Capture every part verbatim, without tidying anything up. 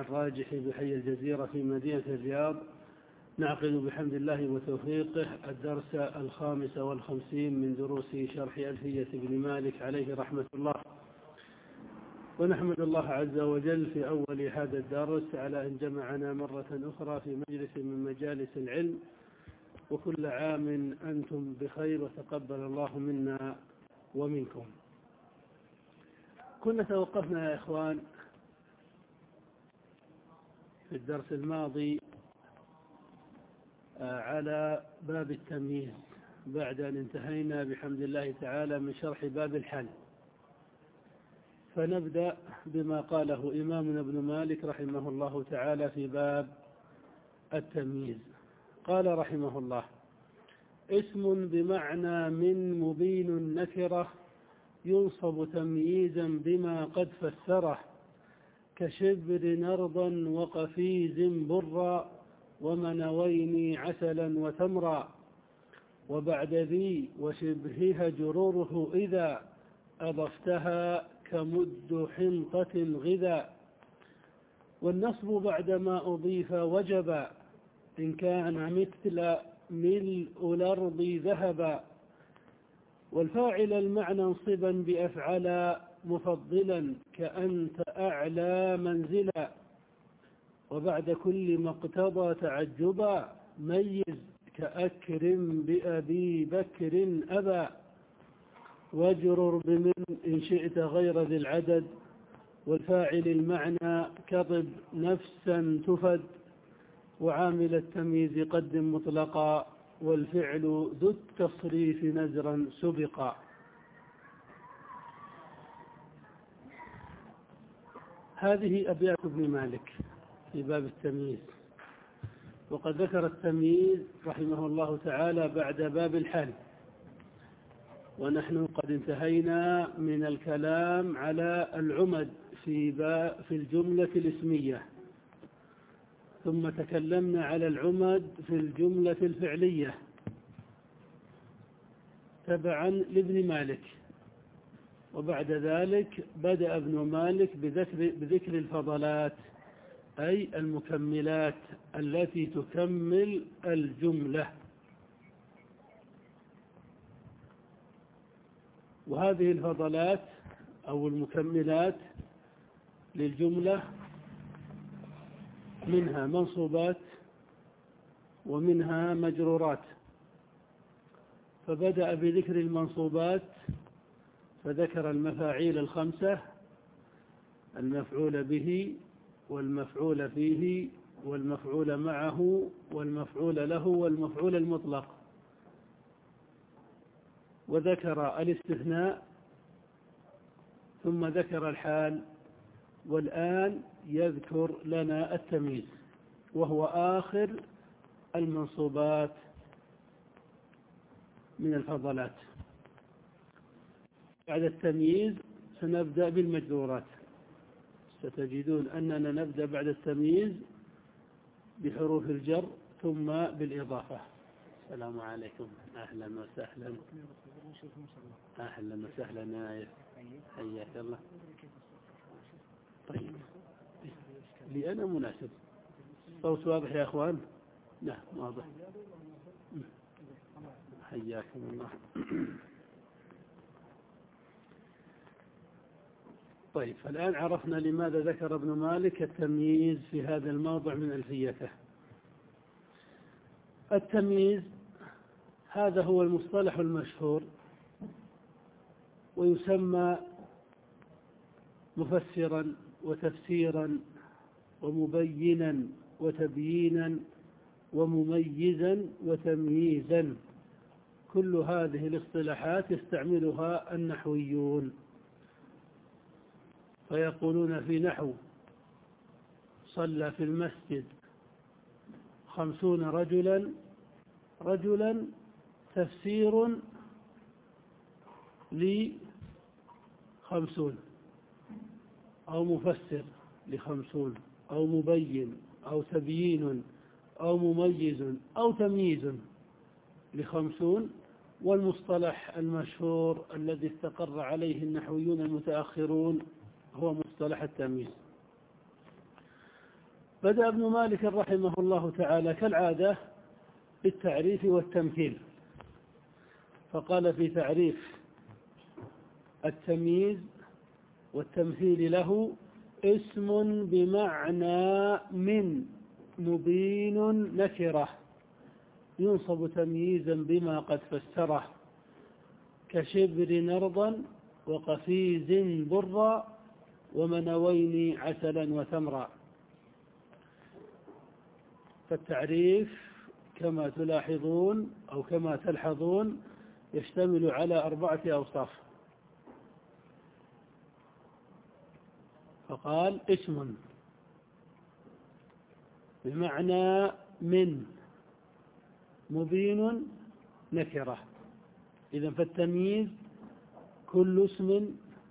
الراجح بحي الجزيرة في مدينة الرياض. نعقد بحمد الله وتوفيقه الدرس الخامس والخمسين من دروس شرح ألفية ابن مالك عليه رحمة الله، ونحمد الله عز وجل في أول هذا الدرس على أن جمعنا مرة أخرى في مجلس من مجالس العلم، وكل عام أنتم بخير وتقبل الله منا ومنكم. كنا توقفنا يا إخوان في الدرس الماضي على باب التمييز بعد أن انتهينا بحمد الله تعالى من شرح باب الحل، فنبدأ بما قاله إمامنا ابن مالك رحمه الله تعالى في باب التمييز. قال رحمه الله: اسم بمعنى من مبين النكرة ينصب تمييزا بما قد فسره، كشبر نرضا وقفيز برا ومنوين عسلا وتمرا، وبعد ذي وشبهها جروره إذا أضفتها كمد حنطة غذا. والنصب بعدما أضيف وجب إن كان مثل ملء الأرض ذهبا، والفاعل المعنى انصبا بأفعل مفضلا كأنت أعلى منزلا، وبعد كل ما اقتضى تعجبا ميز كأكرم بأبي بكر أبا، واجرر بمن إن شئت غير ذي العدد، والفاعل المعنى كضب نفسا تفد، وعامل التمييز قدم مطلقا، والفعل ذو التصريف نزرا سبقا. هذه أبيات ابن مالك في باب التمييز، وقد ذكر التمييز رحمه الله تعالى بعد باب الحل، ونحن قد انتهينا من الكلام على العمد في في الجملة الاسمية، ثم تكلمنا على العمد في الجملة الفعلية تبعا لابن مالك، وبعد ذلك بدأ ابن مالك بذكر, بذكر الفضلات أي المكملات التي تكمل الجملة. وهذه الفضلات أو المكملات للجملة منها منصوبات ومنها مجرورات، فبدأ بذكر المنصوبات فذكر المفاعيل الخمسة: المفعول به والمفعول فيه والمفعول معه والمفعول له والمفعول المطلق، وذكر الاستثناء، ثم ذكر الحال، والآن يذكر لنا التمييز وهو آخر المنصوبات من الفضلات. بعد التمييز سنبدأ بالمجرورات، ستجدون أننا نبدأ بعد التمييز بحروف الجر ثم بالإضافة. السلام عليكم، أهلا وسهلا. أهلا وسهلا نايف، حياك الله. طيب لي أنا مناسب، صوت واضح يا أخوان؟ لا واضح، حياكم الله. طيب الآن عرفنا لماذا ذكر ابن مالك التمييز في هذا الموضع من ألفيته. التمييز هذا هو المصطلح المشهور، ويسمى مفسرا وتفسيرا ومبينا وتبيينا ومميزا وتمييزا. كل هذه الاصطلاحات يستعملها النحويون، فيقولون في نحو: صلى في المسجد خمسون رجلا. رجلا تفسير لخمسون، أو مفسر لخمسون، أو مبين أو تبيين أو مميز أو تمييز لخمسون. والمصطلح المشهور الذي استقر عليه النحويون المتأخرون هو مصطلح التمييز. بدأ ابن مالك رحمه الله تعالى كالعادة بالتعريف والتمثيل، فقال في تعريف التمييز والتمثيل له: اسم بمعنى من مبين نكرة ينصب تمييزا بما قد فسره، كشبر نرضا وقفيز برا ومنوين عسلا وتمرا. فالتعريف كما تلاحظون أو كما تلحظون يشتمل على أربعة أوصاف. فقال اسم بمعنى من مبين نكرة. إذن فالتمييز كل اسم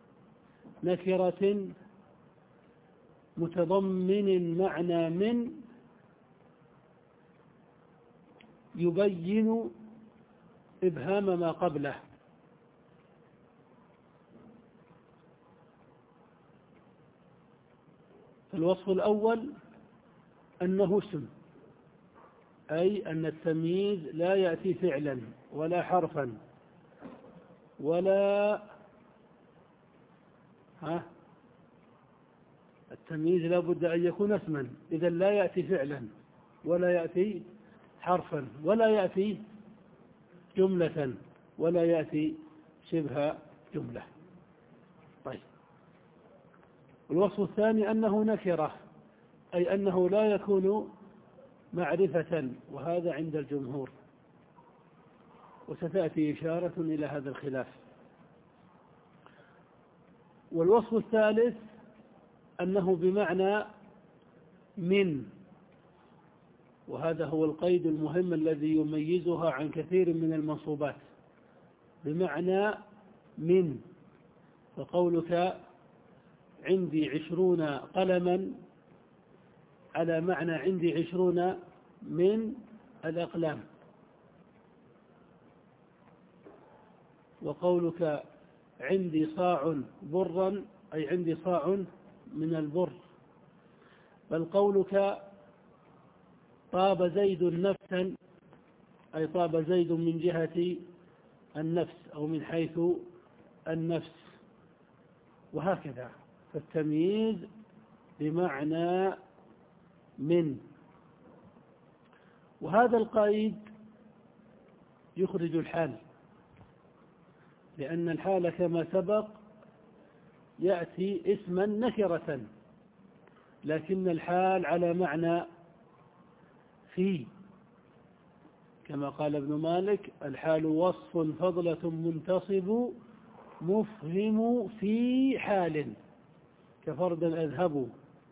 نكرة متضمن معنى من يبين إبهام ما قبله. الوصف الأول أنه اسم، أي أن التمييز لا يأتي فعلا ولا حرفا ولا ها التمييز لا بد أن يكون اسما، إذا لا يأتي فعلا ولا يأتي حرفا ولا يأتي جملة ولا يأتي شبه جملة. طيب، الوصف الثاني أنه نكرة، أي أنه لا يكون معرفة، وهذا عند الجمهور، وستأتي إشارة إلى هذا الخلاف. والوصف الثالث أنه بمعنى من، وهذا هو القيد المهم الذي يميزها عن كثير من المنصوبات، بمعنى من. فقولك عندي عشرون قلما على معنى عندي عشرون من الأقلام، وقولك عندي صاع برا أي عندي صاع من البر. بل قولك طاب زيد نفسا أي طاب زيد من جهة النفس أو من حيث النفس، وهكذا. فالتمييز بمعنى من. وهذا القيد يخرج الحال، لأن الحال كما سبق يأتي اسما نكرة، لكن الحال على معنى في، كما قال ابن مالك: الحال وصف فضلة منتصب مفهم في حال كفردا أذهب.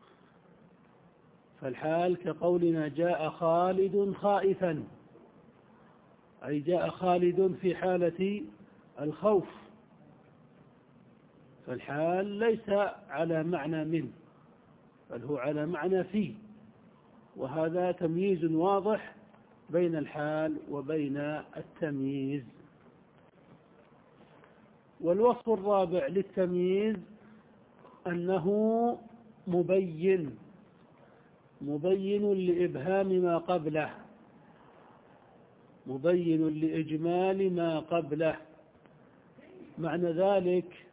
فالحال كقولنا جاء خالد خائفا، أي جاء خالد في حالة الخوف. فالحال ليس على معنى من، بل هو على معنى في، وهذا تمييز واضح بين الحال وبين التمييز. والوصف الرابع للتمييز أنه مبين، مبين لإبهام ما قبله، مبين لإجمال ما قبله. معنى ذلك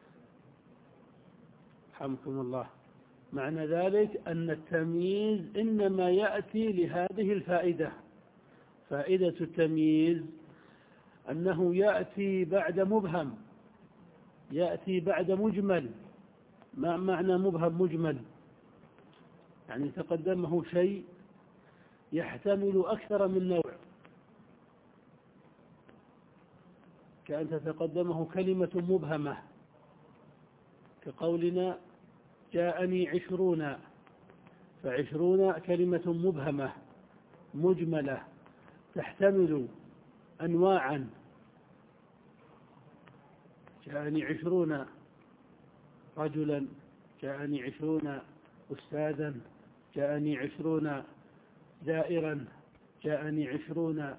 حمكم الله معنى ذلك أن التمييز إنما يأتي لهذه الفائدة. فائدة التمييز أنه يأتي بعد مبهم، يأتي بعد مجمل. ما معنى مبهم مجمل؟ يعني تقدمه شيء يحتمل أكثر من نوع، كأن تتقدمه كلمة مبهمة، كقولنا جاءني عشرون، فعشرون كلمة مبهمة مجملة تحتمل أنواعا. جاءني عشرون رجلا، جاءني عشرون أستاذا، جاءني عشرون زائرا، جاءني عشرون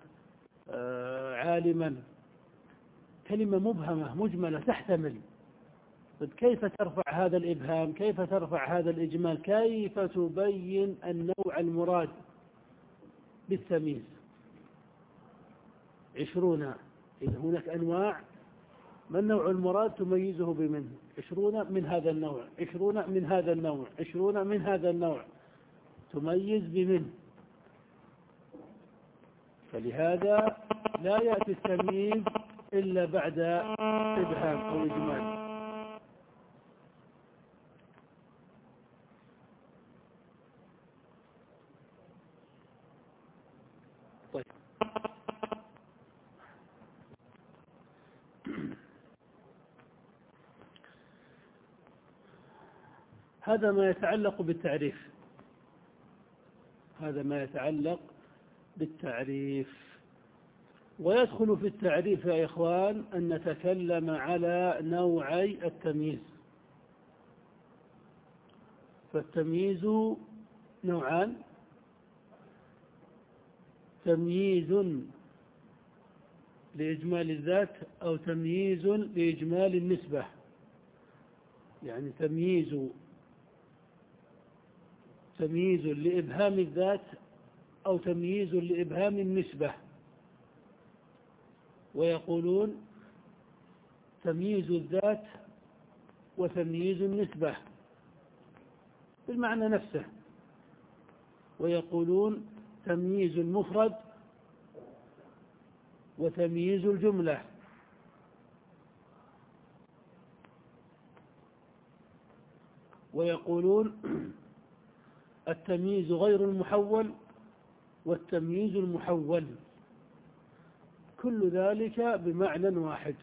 عالما. كلمة مبهمة مجملة تحتمل، طيب كيف ترفع هذا الإبهام؟ كيف ترفع هذا الإجمال؟ كيف تبين النوع المراد بالتمييز؟ عشرون، إذا هناك أنواع، ما النوع المراد تميزه بمنه؟ عشرون من هذا النوع، عشرون من هذا النوع، عشرون من هذا النوع، تميز بمنه. فلهذا لا يأتي التمييز إلا بعد إبهام أو إجمال. طيب هذا ما يتعلق بالتعريف، هذا ما يتعلق بالتعريف. ويدخل في التعريف يا إخوان أن نتكلم على نوعي التمييز. فالتمييز نوعان: تمييز لإجمال الذات أو تمييز لإجمال النسبة. يعني تمييز تمييز لإبهام الذات أو تمييز لإبهام النسبة. ويقولون تمييز الذات وتمييز النسبة بالمعنى نفسه. ويقولون تمييز المفرد وتمييز الجملة. ويقولون التمييز غير المحول والتمييز المحول. كل ذلك بمعنى واحد.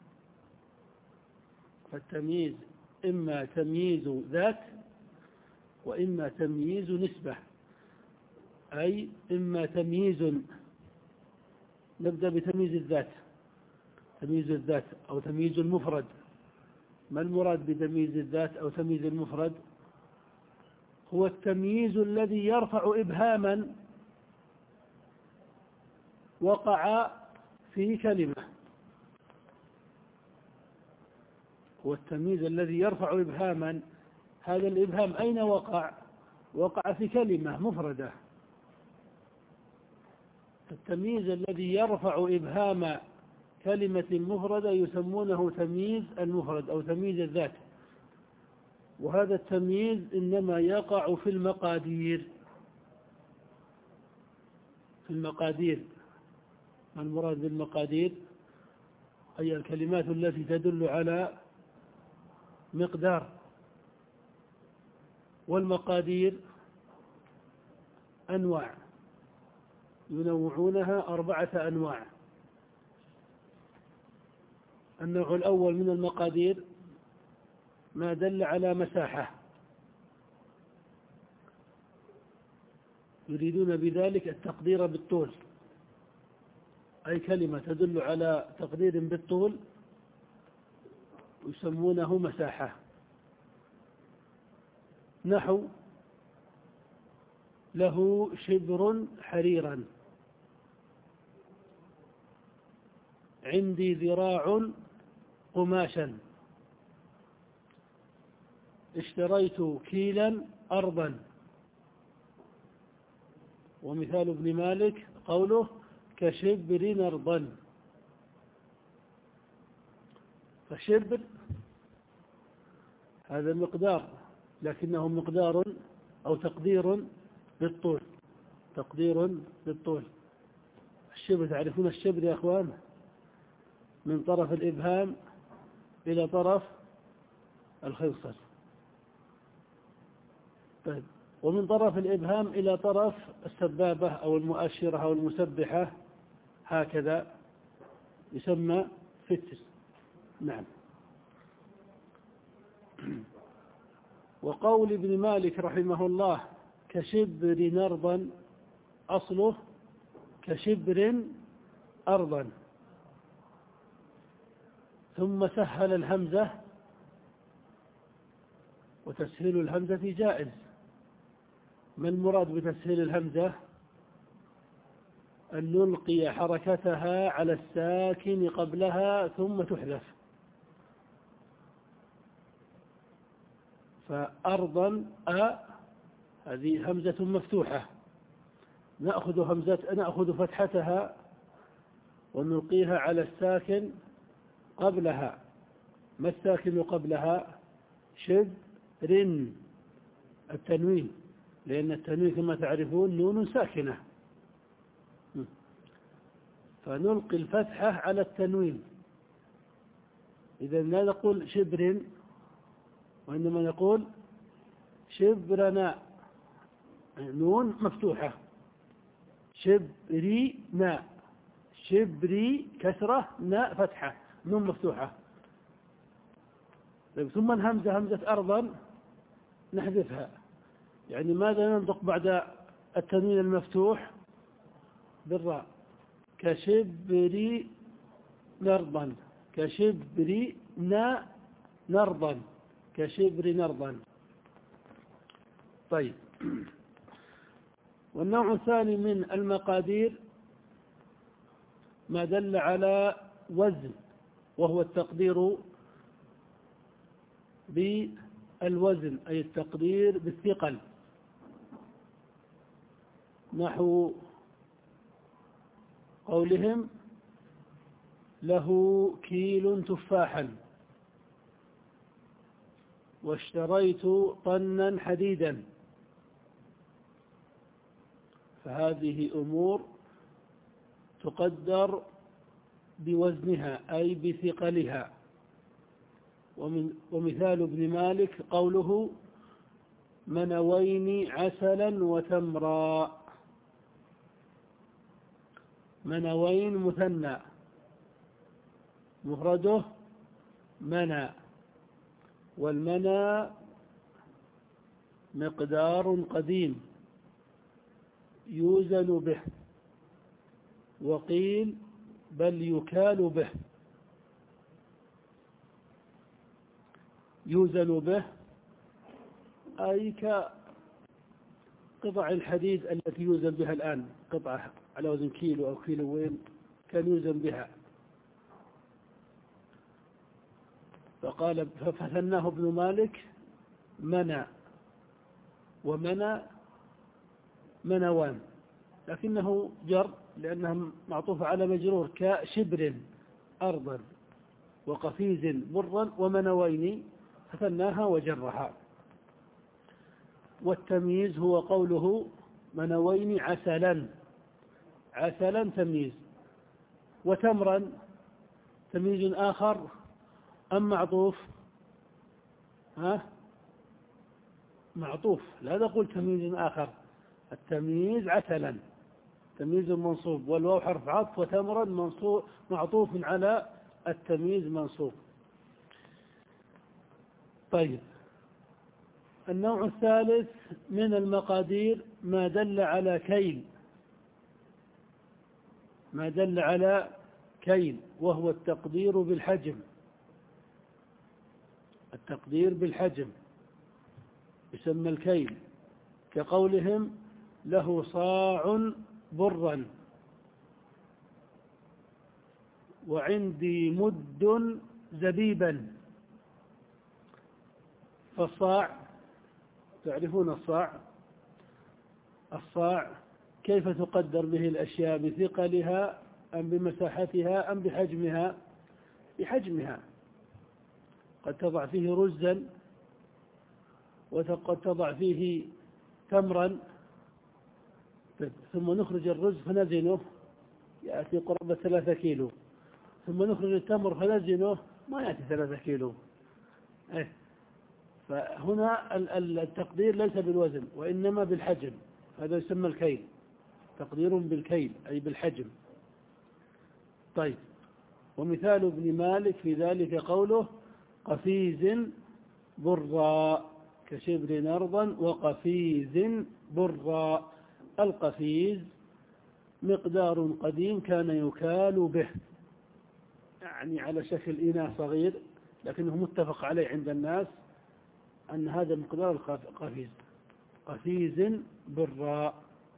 فالتمييز إما تمييز ذات وإما تمييز نسبة، أي إما تمييز، نبدأ بتمييز الذات، تمييز الذات أو تمييز المفرد. ما المراد بتمييز الذات أو تمييز المفرد؟ هو التمييز الذي يرفع إبهاما وقع في كلمة. هو التمييز الذي يرفع إبهاما، هذا الإبهام أين وقع؟ وقع في كلمة مفردة. التمييز الذي يرفع إبهام كلمة مفردة يسمونه تمييز المفرد أو تمييز الذات. وهذا التمييز إنما يقع في المقادير. في المقادير. ما المراد بالمقادير؟ هي الكلمات التي تدل على مقدار. والمقادير أنواع ينوعونها أربعة أنواع. النوع الأول من المقادير ما دل على مساحة، يريدون بذلك التقدير بالطول، أي كلمة تدل على تقدير بالطول يسمونه مساحة. نحو له شبر حريرا، عندي ذراع قماشا، اشتريت كيلا أرضا. ومثال ابن مالك قوله كشبر أرضا. فالشبر هذا مقدار، لكنه مقدار أو تقدير بالطول، تقدير بالطول. الشبر، تعرفون الشبر يا أخوان؟ من طرف الإبهام إلى طرف الخنصر. طيب، ومن طرف الإبهام إلى طرف السبابة أو المؤشرة أو المسبحة، هكذا يسمى فتر. نعم. وقول ابن مالك رحمه الله كشبر أرضا، أصله كشبر أرضا، ثم سهل الهمزة، وتسهيل الهمزة جائز. ما المراد بتسهيل الهمزة؟ أن نلقي حركتها على الساكن قبلها ثم تحذف. فأرضا أ هذه همزة مفتوحة، نأخذ همزة نأخذ فتحتها ونلقيها على الساكن قبلها. ما الساكن قبلها؟ شبر، التنوين، لأن التنوين كما تعرفون نون ساكنة، فنلقي الفتحة على التنوين. إذا لا نقول شبر، وإنما نقول شبرنا، نون مفتوحة، شبري نا، شبري كسرة، نا فتحة، نون مفتوحة. ثم الهمزة همزة أرضا نحذفها. يعني ماذا ننطق بعد التنوين المفتوح؟ بالراء، كشبري نرضا، كشبري نا نرضا، كشبر نرضا. طيب، والنوع الثاني من المقادير ما دل على وزن، وهو التقدير بالوزن، أي التقدير بالثقل، نحو قولهم له كيل تفاحا، واشتريت طنا حديدا. فهذه أمور تقدر بوزنها أي بثقلها. ومن ومثال ابن مالك قوله منوين عسلا وتمرا. منوين مثنى، مفرده منى، والمنى مقدار قديم يوزن به، وقيل بل يكال به. يوزن به أي كقطع الحديد التي يوزن بها الآن، قطعة على وزن كيلو أو كيلوين كان يوزن بها. فقال ففثناه ابن مالك منى، ومنى منوان، لكنه جر لأنه معطوف على مجرور، كشبر أرضا وقفيز برا ومنوين، فثناها وجرها. والتمييز هو قوله منوين عسلا، عسلا تمييز. وتمرا تمييز آخر أم معطوف؟ ها؟ معطوف، لا نقول تمييز آخر. التمييز عسلا تمييز منصوب، والواو حرف عطف، وتمرا منصوب معطوف على التمييز منصوب. طيب، النوع الثالث من المقادير ما دل على كيل، ما دل على كيل، وهو التقدير بالحجم. التقدير بالحجم يسمى الكيل، كقولهم له صاع برا، وعندي مد زبيبا. فالصاع، تعرفون الصاع؟ الصاع كيف تقدر به الأشياء؟ بثقلها أم بمساحتها أم بحجمها؟ بحجمها. قد تضع فيه رزا، وقد تضع فيه تمرا، ثم نخرج الرز فنزنه يأتي قرابة ثلاثة كيلو، ثم نخرج التمر فنزنه ما يأتي ثلاثة كيلو. إيه؟ فهنا التقدير ليس بالوزن وإنما بالحجم، هذا يسمى الكيل، تقدير بالكيل أي بالحجم. طيب، ومثال ابن مالك في ذلك قوله قفيز برا، كشبر نرضا وقفيز برا. القفيز مقدار قديم كان يكال به، يعني على شكل إناء صغير، لكنه متفق عليه عند الناس أن هذا مقدار القفيز، قفيز برا.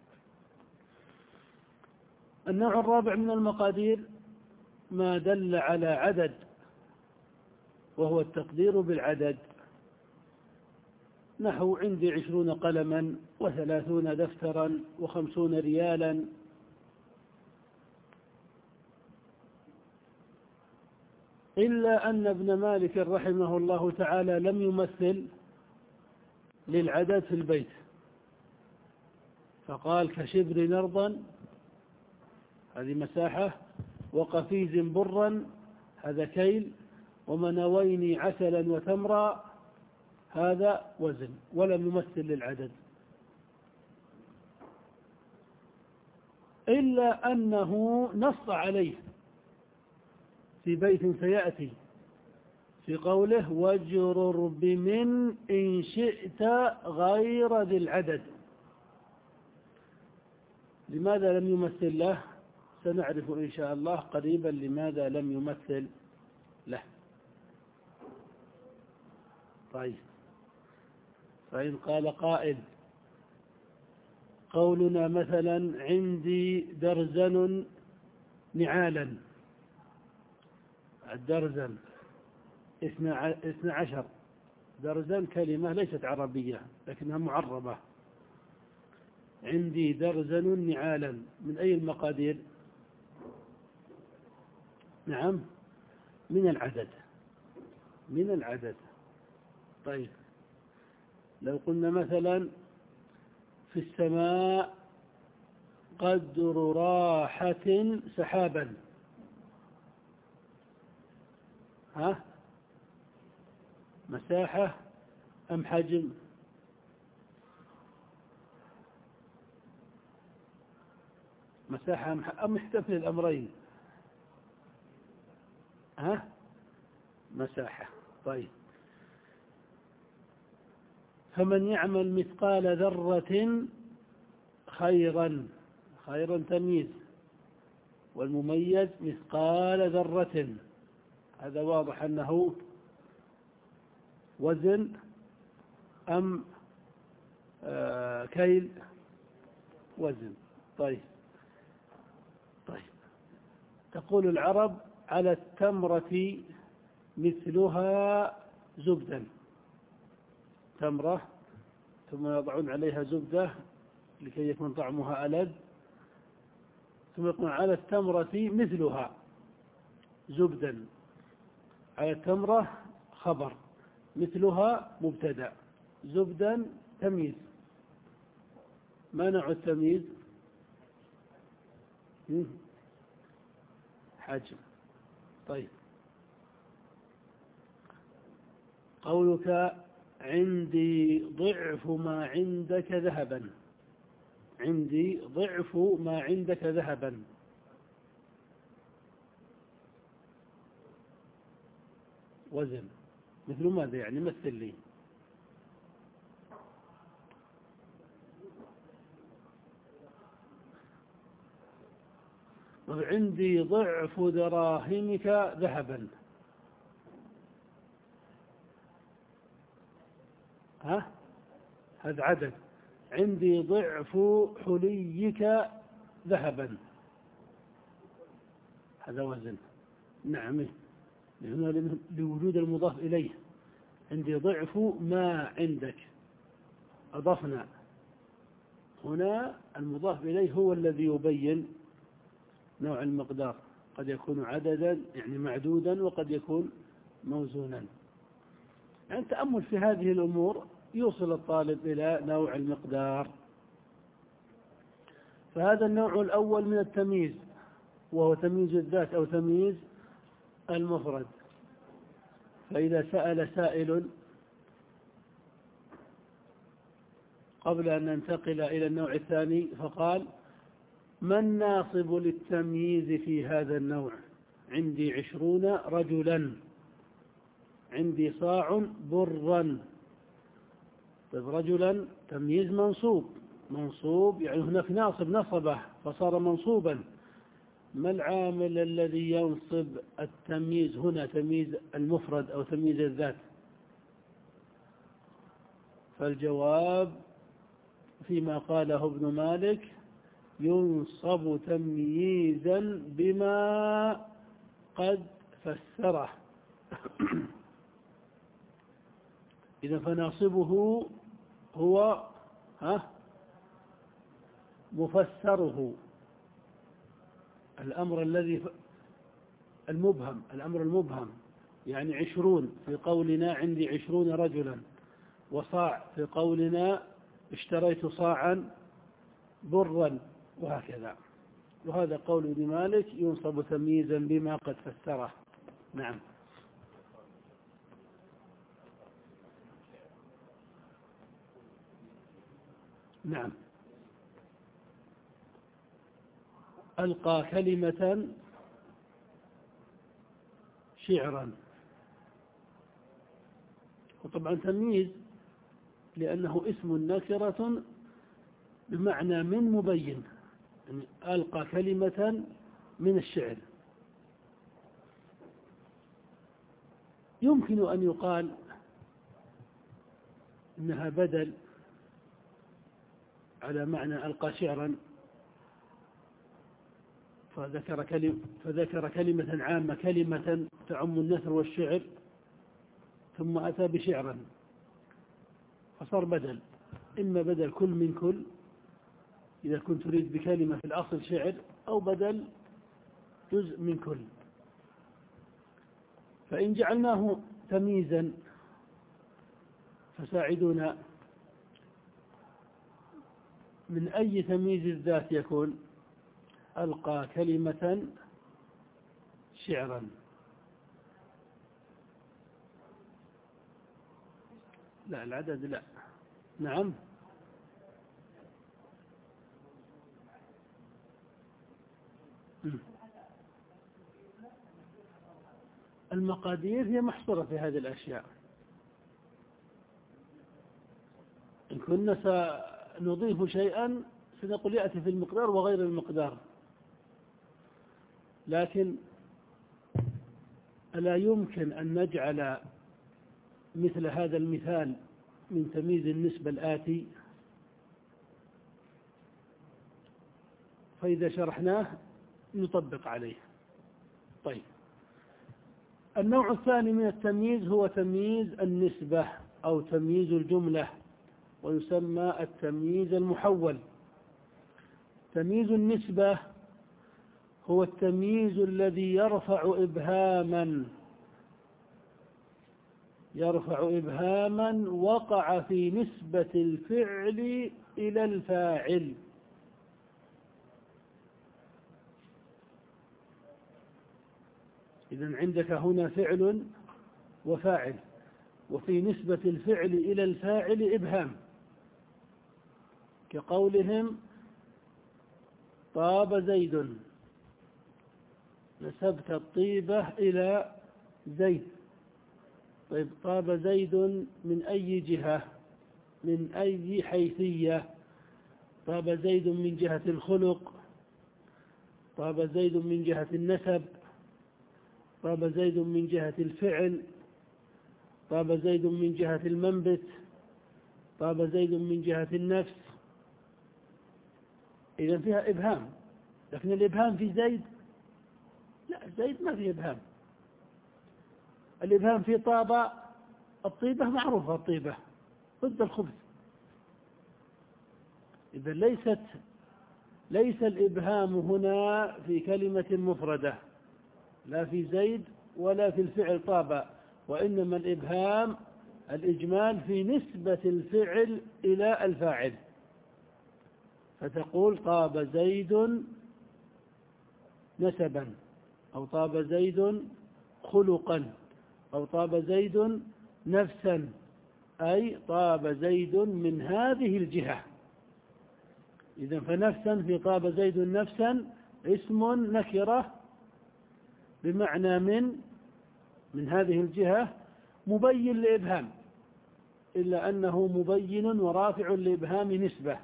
النوع الرابع من المقادير ما دل على عدد، وهو التقدير بالعدد. نحو عندي عشرون قلما وثلاثون دفترا وخمسون ريالا. إلا أن ابن مالك رحمه الله تعالى لم يمثل للعدد في البيت، فقال كشبر نرضا هذه مساحة، وقفيز برا هذا كيل، ومنوين عسلا وتمرا هذا وزن، ولم يمثل للعدد. إلا أنه نص عليه في بيت سيأتي في قوله واجرر بمن إن شئت غير ذي العدد. لماذا لم يمثل له؟ سنعرف إن شاء الله قريبا لماذا لم يمثل له. طيب، فإن قال قائل قولنا مثلا عندي درزن نعالا، الدرزن اثنى عشر، درزن كلمة ليست عربية لكنها معربة. عندي درزن نعالا من أي المقادير؟ نعم من العدد، من العدد. طيب، لو قلنا مثلا في السماء قدر راحة سحابا، ها مساحة أم حجم؟ مساحة أم يحتفل الأمرين؟ ها مساحة. طيب، فمن يعمل مثقال ذرة خيرا، خيرا تمييز، والمميز مثقال ذرة، هذا واضح أنه وزن أم آه كيل؟ وزن. طيب طيب تقول العرب على التمرة مثلها زبدا، تمرة ثم يضعون عليها زبدة لكي يكون طعمها ألذ، ثم يقول على التمرة مثلها زبدا. على التمرة خبر، مثلها مبتدأ، زبدا تمييز. ما نوع التمييز؟ حجم. طيب، قولك عندي ضعف ما عندك ذهبا، عندي ضعف ما عندك ذهبا، وزن مثل ماذا يعني؟ مثل لي. عندي ضعف دراهمك ذهبا، ها هذا عدد. عندي ضعف حليك ذهبا، هذا وزن. نعم، هنا لوجود المضاف إليه. عندي ضعف ما عندك، أضفنا هنا المضاف إليه هو الذي يبين نوع المقدار، قد يكون عددا يعني معدودا، وقد يكون موزونا. يعني التأمل في هذه الأمور يوصل الطالب إلى نوع المقدار. فهذا النوع الأول من التمييز، وهو تمييز الذات أو تمييز المفرد. فإذا سأل سائل قبل أن ننتقل إلى النوع الثاني فقال ما الناصب للتمييز في هذا النوع؟ عندي عشرون رجلا، عندي صاع برا. طيب، رجلا تمييز منصوب، منصوب يعني هناك ناصب نصبه فصار منصوبا. ما العامل الذي ينصب التمييز هنا، تمييز المفرد أو تمييز الذات؟ فالجواب فيما قاله ابن مالك ينصب تمييزا بما قد فسره. إذا فناصبه هو ها مفسره، الأمر الذي المبهم، الأمر المبهم، يعني عشرون في قولنا عندي عشرون رجلا، وصاع في قولنا اشتريت صاعا برا، وهكذا. وهذا قول ابن مالك ينصب تمييزا بما قد فسره. نعم. نعم. ألقى كلمة شعرا، وطبعا تمييز لأنه اسم نكرة بمعنى من مبين، يعني ألقى كلمة من الشعر. يمكن أن يقال إنها بدل على معنى ألقى شعرا، فذكر كلمة, فذكر كلمة عامة، كلمة تعم النثر والشعر، ثم أتى بشعرا فصار بدل، إما بدل كل من كل إذا كنت تريد بكلمة في الأصل شعر، أو بدل جزء من كل. فإن جعلناه تمييزا فساعدونا، من أي تمييز الذات يكون؟ ألقى كلمة شعرا. لا، العدد لا. نعم. المقادير هي محصورة في هذه الأشياء. إن كنا سنضيف شيئا سنقول يأتي في المقدار وغير المقدار، لكن ألا يمكن أن نجعل مثل هذا المثال من تمييز النسبة الآتي؟ فإذا شرحناه نطبق عليه. طيب، النوع الثاني من التمييز هو تمييز النسبة أو تمييز الجملة، ويسمى التمييز المحول. تمييز النسبة هو التمييز الذي يرفع إبهاما يرفع إبهاما وقع في نسبة الفعل إلى الفاعل. إذن عندك هنا فعل وفاعل، وفي نسبة الفعل إلى الفاعل إبهام، كقولهم طاب زيد، نسبت الطيبة إلى زيد. طيب، طاب زيد من أي جهة، من أي حيثية؟ طاب زيد من جهة الخلق، طاب زيد من جهة النسب، طاب زيد من جهة الفعل، طاب زيد من جهة المنبت، طاب زيد من جهة النفس. إذن فيها إبهام، لكن الإبهام في زيد لا، زيد ما فيه إبهام. الإبهام في طاب، الطيبة معروفة، الطيبة ضد الخبث. إذا ليست ليس الإبهام هنا في كلمة مفردة، لا في زيد ولا في الفعل طاب، وإنما الإبهام الإجمال في نسبة الفعل إلى الفاعل. فتقول طاب زيد نسبا، أو طاب زيد خلقا، أو طاب زيد نفسا، أي طاب زيد من هذه الجهة. إذن فنفسا في طاب زيد نفسا اسم نكرة بمعنى من من هذه الجهة، مبين لإبهام، إلا أنه مبين ورافع لإبهام نسبة.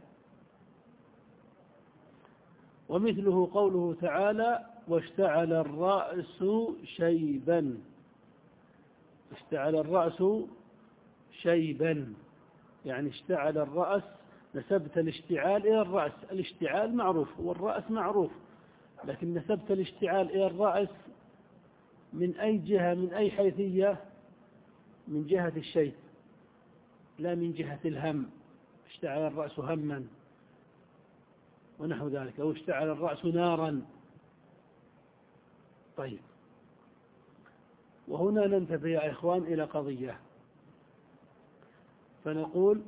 ومثله قوله تعالى واشتعل الرأس شيبا. اشتعل الرأس شيبا يعني اشتعل الرأس، نسبت الاشتعال إلى الرأس. الاشتعال معروف والرأس معروف، لكن نسبت الاشتعال إلى الرأس من أي جهة، من أي حيثية؟ من جهة الشيب لا من جهة الهم. اشتعل الرأس هما ونحو ذلك، أو اشتعل الرأس نارا. طيب، وهنا ننتبه يا إخوان إلى قضية، فنقول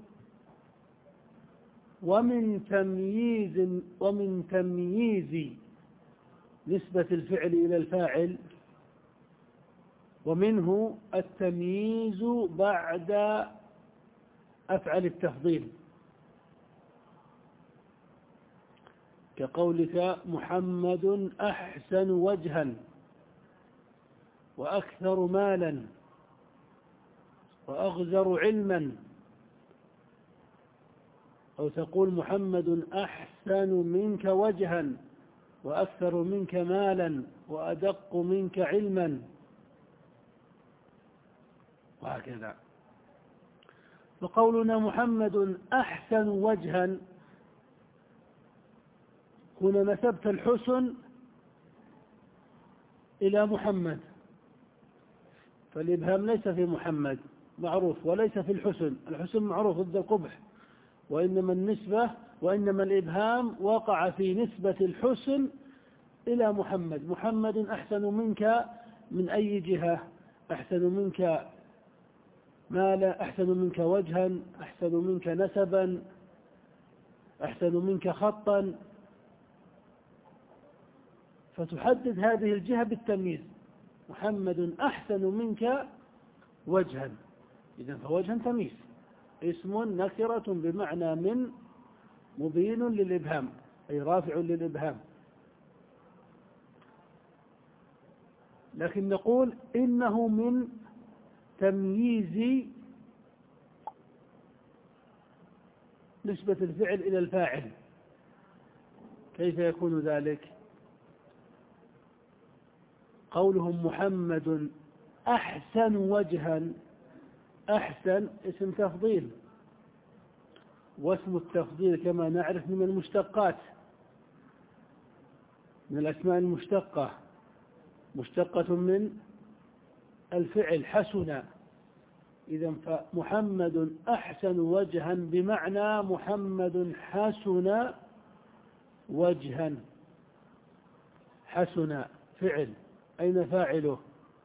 ومن تمييز ومن تمييز نسبة الفعل إلى الفاعل، ومنه التمييز بعد أفعل التفضيل، كقولك محمد أحسن وجها وأكثر مالا وأغزر علما، أو تقول محمد أحسن منك وجها وأكثر منك مالا وأدق منك علما، وهكذا. فقولنا محمد أحسن وجها، هنا نسبت الحسن إلى محمد، فالإبهام ليس في محمد معروف، وليس في الحسن، الحسن معروف ضد القبح، وإنما النسبة وإنما الإبهام وقع في نسبة الحسن إلى محمد. محمد أحسن منك من أي جهة؟ أحسن منك مالا، أحسن منك وجها، أحسن منك نسبا، أحسن منك خطا، فتحدد هذه الجهة بالتمييز. محمد أحسن منك وجها، إذن فوجها تمييز، اسم نكرة بمعنى من، مبين للإبهام أي رافع للإبهام. لكن نقول إنه من تمييز نسبة الفعل إلى الفاعل. كيف يكون ذلك؟ قولهم محمد أحسن وجها، أحسن اسم تفضيل، واسم التفضيل كما نعرف من المشتقات، من الأسماء المشتقة، مشتقة من الفعل حسن. إذن فمحمد أحسن وجها بمعنى محمد حسن وجها. حسن فعل، أين فاعله؟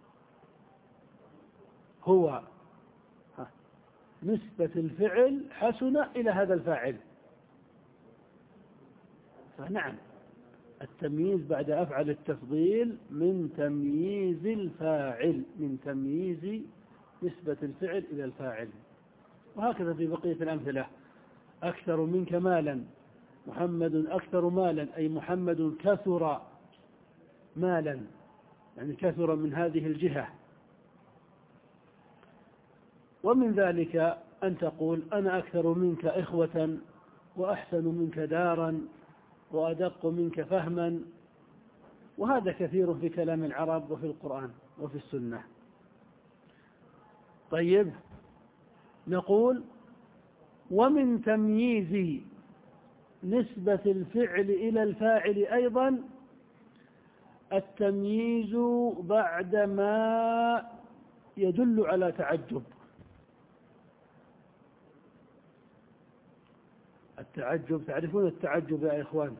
هو. نسبة الفعل حسن إلى هذا الفاعل، فنعم التمييز بعد أفعل التفضيل من تمييز الفاعل، من تمييز نسبة الفعل إلى الفاعل. وهكذا في بقية الأمثلة. أكثر منك مالا، محمد أكثر مالا أي محمد كثر مالا، يعني كثر من هذه الجهة. ومن ذلك أن تقول أنا أكثر منك إخوة وأحسن منك دارا وأدق منك فهما، وهذا كثير في كلام العرب وفي القرآن وفي السنة. طيب، نقول ومن تمييز نسبة الفعل إلى الفاعل أيضا التمييز بعد ما يدل على تعجب. التعجب، تعرفون التعجب يا إخوان،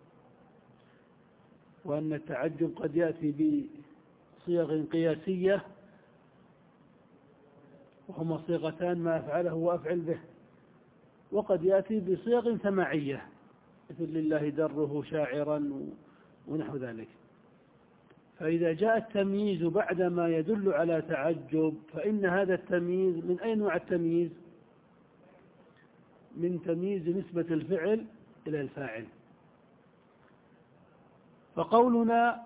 وأن التعجب قد يأتي بصيغ قياسية، وهما صيغتان ما أفعله وأفعل به، وقد يأتي بصيغ سماعية مثل لله دره شاعرا ونحو ذلك. فإذا جاء التمييز بعد ما يدل على تعجب فإن هذا التمييز من أي نوع التمييز؟ من تمييز نسبة الفعل إلى الفاعل. فقولنا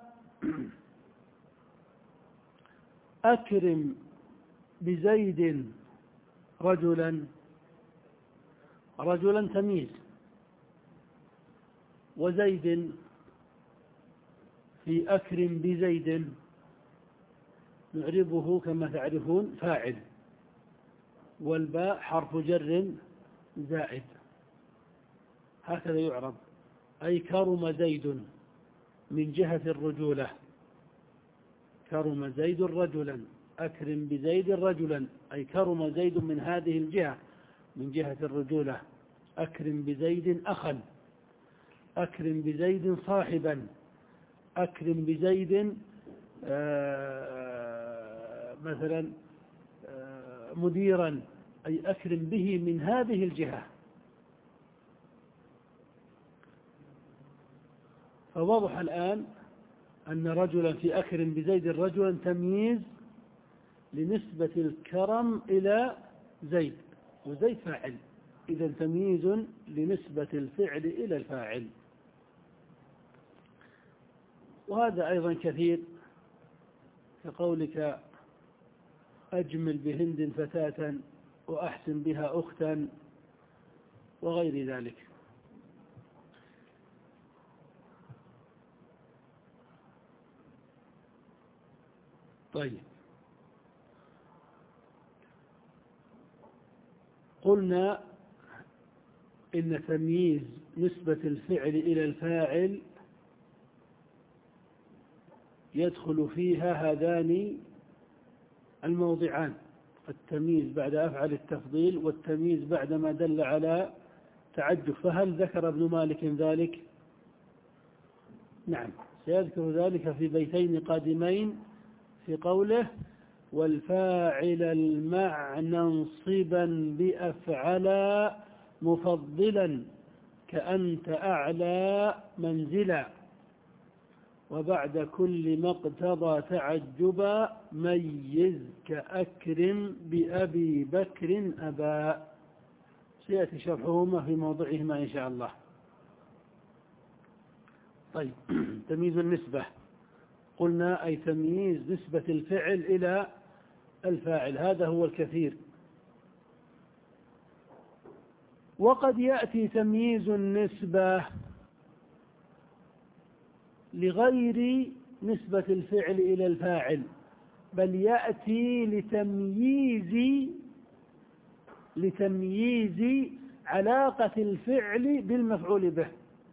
أكرم بزيد رجلا، رجلا تمييز، وزيد في أكرم بزيد نعربه كما تعرفون فاعل، والباء حرف جر زائد، هكذا يعرب، أي كرم زيد من جهة الرجولة. كرم زيد رجلا، أكرم بزيد رجلا، أي كرم زيد من هذه الجهة، من جهة الرجولة. أكرم بزيد أخا، أكرم بزيد صاحبا، أكرم بزيد آه مثلا آه مديرا، أي أكرم به من هذه الجهة. فوضح الآن أن رجلا في أكرم بزيد رجلا تمييز لنسبة الكرم إلى زيد، وزيد فاعل، إذا تمييز لنسبة الفعل إلى الفاعل. وهذا أيضا كثير كقولك أجمل بهند فتاة وأحسن بها أختا وغير ذلك. طيب، قلنا إن تمييز نسبة الفعل إلى الفاعل يدخل فيها هذان الموضعان: التمييز بعد أفعل التفضيل، والتمييز بعد ما دل على تعجب. فهل ذكر ابن مالك ذلك؟ نعم، سيذكر ذلك في بيتين قادمين في قوله: والفاعل المعنى انصبا بأفعلا مفضلا كأنت أعلى منزلا، وبعد كل ما اقتضى تعجبا ميز كأكرم بأبي بكر أبا. سيأتي شرحهما في موضعهما إن شاء الله. طيب، تمييز النسبة قلنا أي تمييز نسبة الفعل إلى الفاعل، هذا هو الكثير. وقد يأتي تمييز النسبة لغير نسبة الفعل إلى الفاعل، بل يأتي لتمييز لتمييز علاقة الفعل بالمفعول به.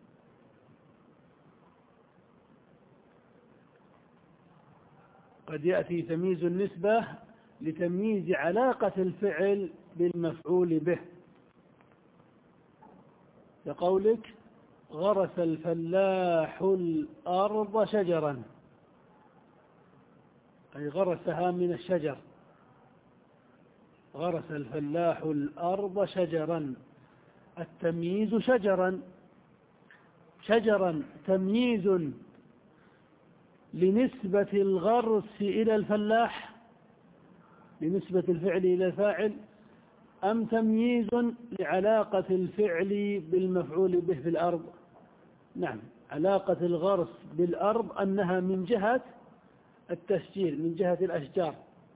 قد يأتي تمييز النسبة لتمييز علاقة الفعل بالمفعول به، كقولك غرس الفلاح الأرض شجرا، أي غرسها من الشجر. غرس الفلاح الأرض شجرا، التمييز شجرا. شجرا تمييز لنسبة الغرس إلى الفلاح، لنسبة الفعل إلى الفاعل، أم تمييز لعلاقة الفعل بالمفعول به في الأرض؟ نعم، علاقة الغرس بالأرض أنها من جهة التشجير، من جهة الأشجار.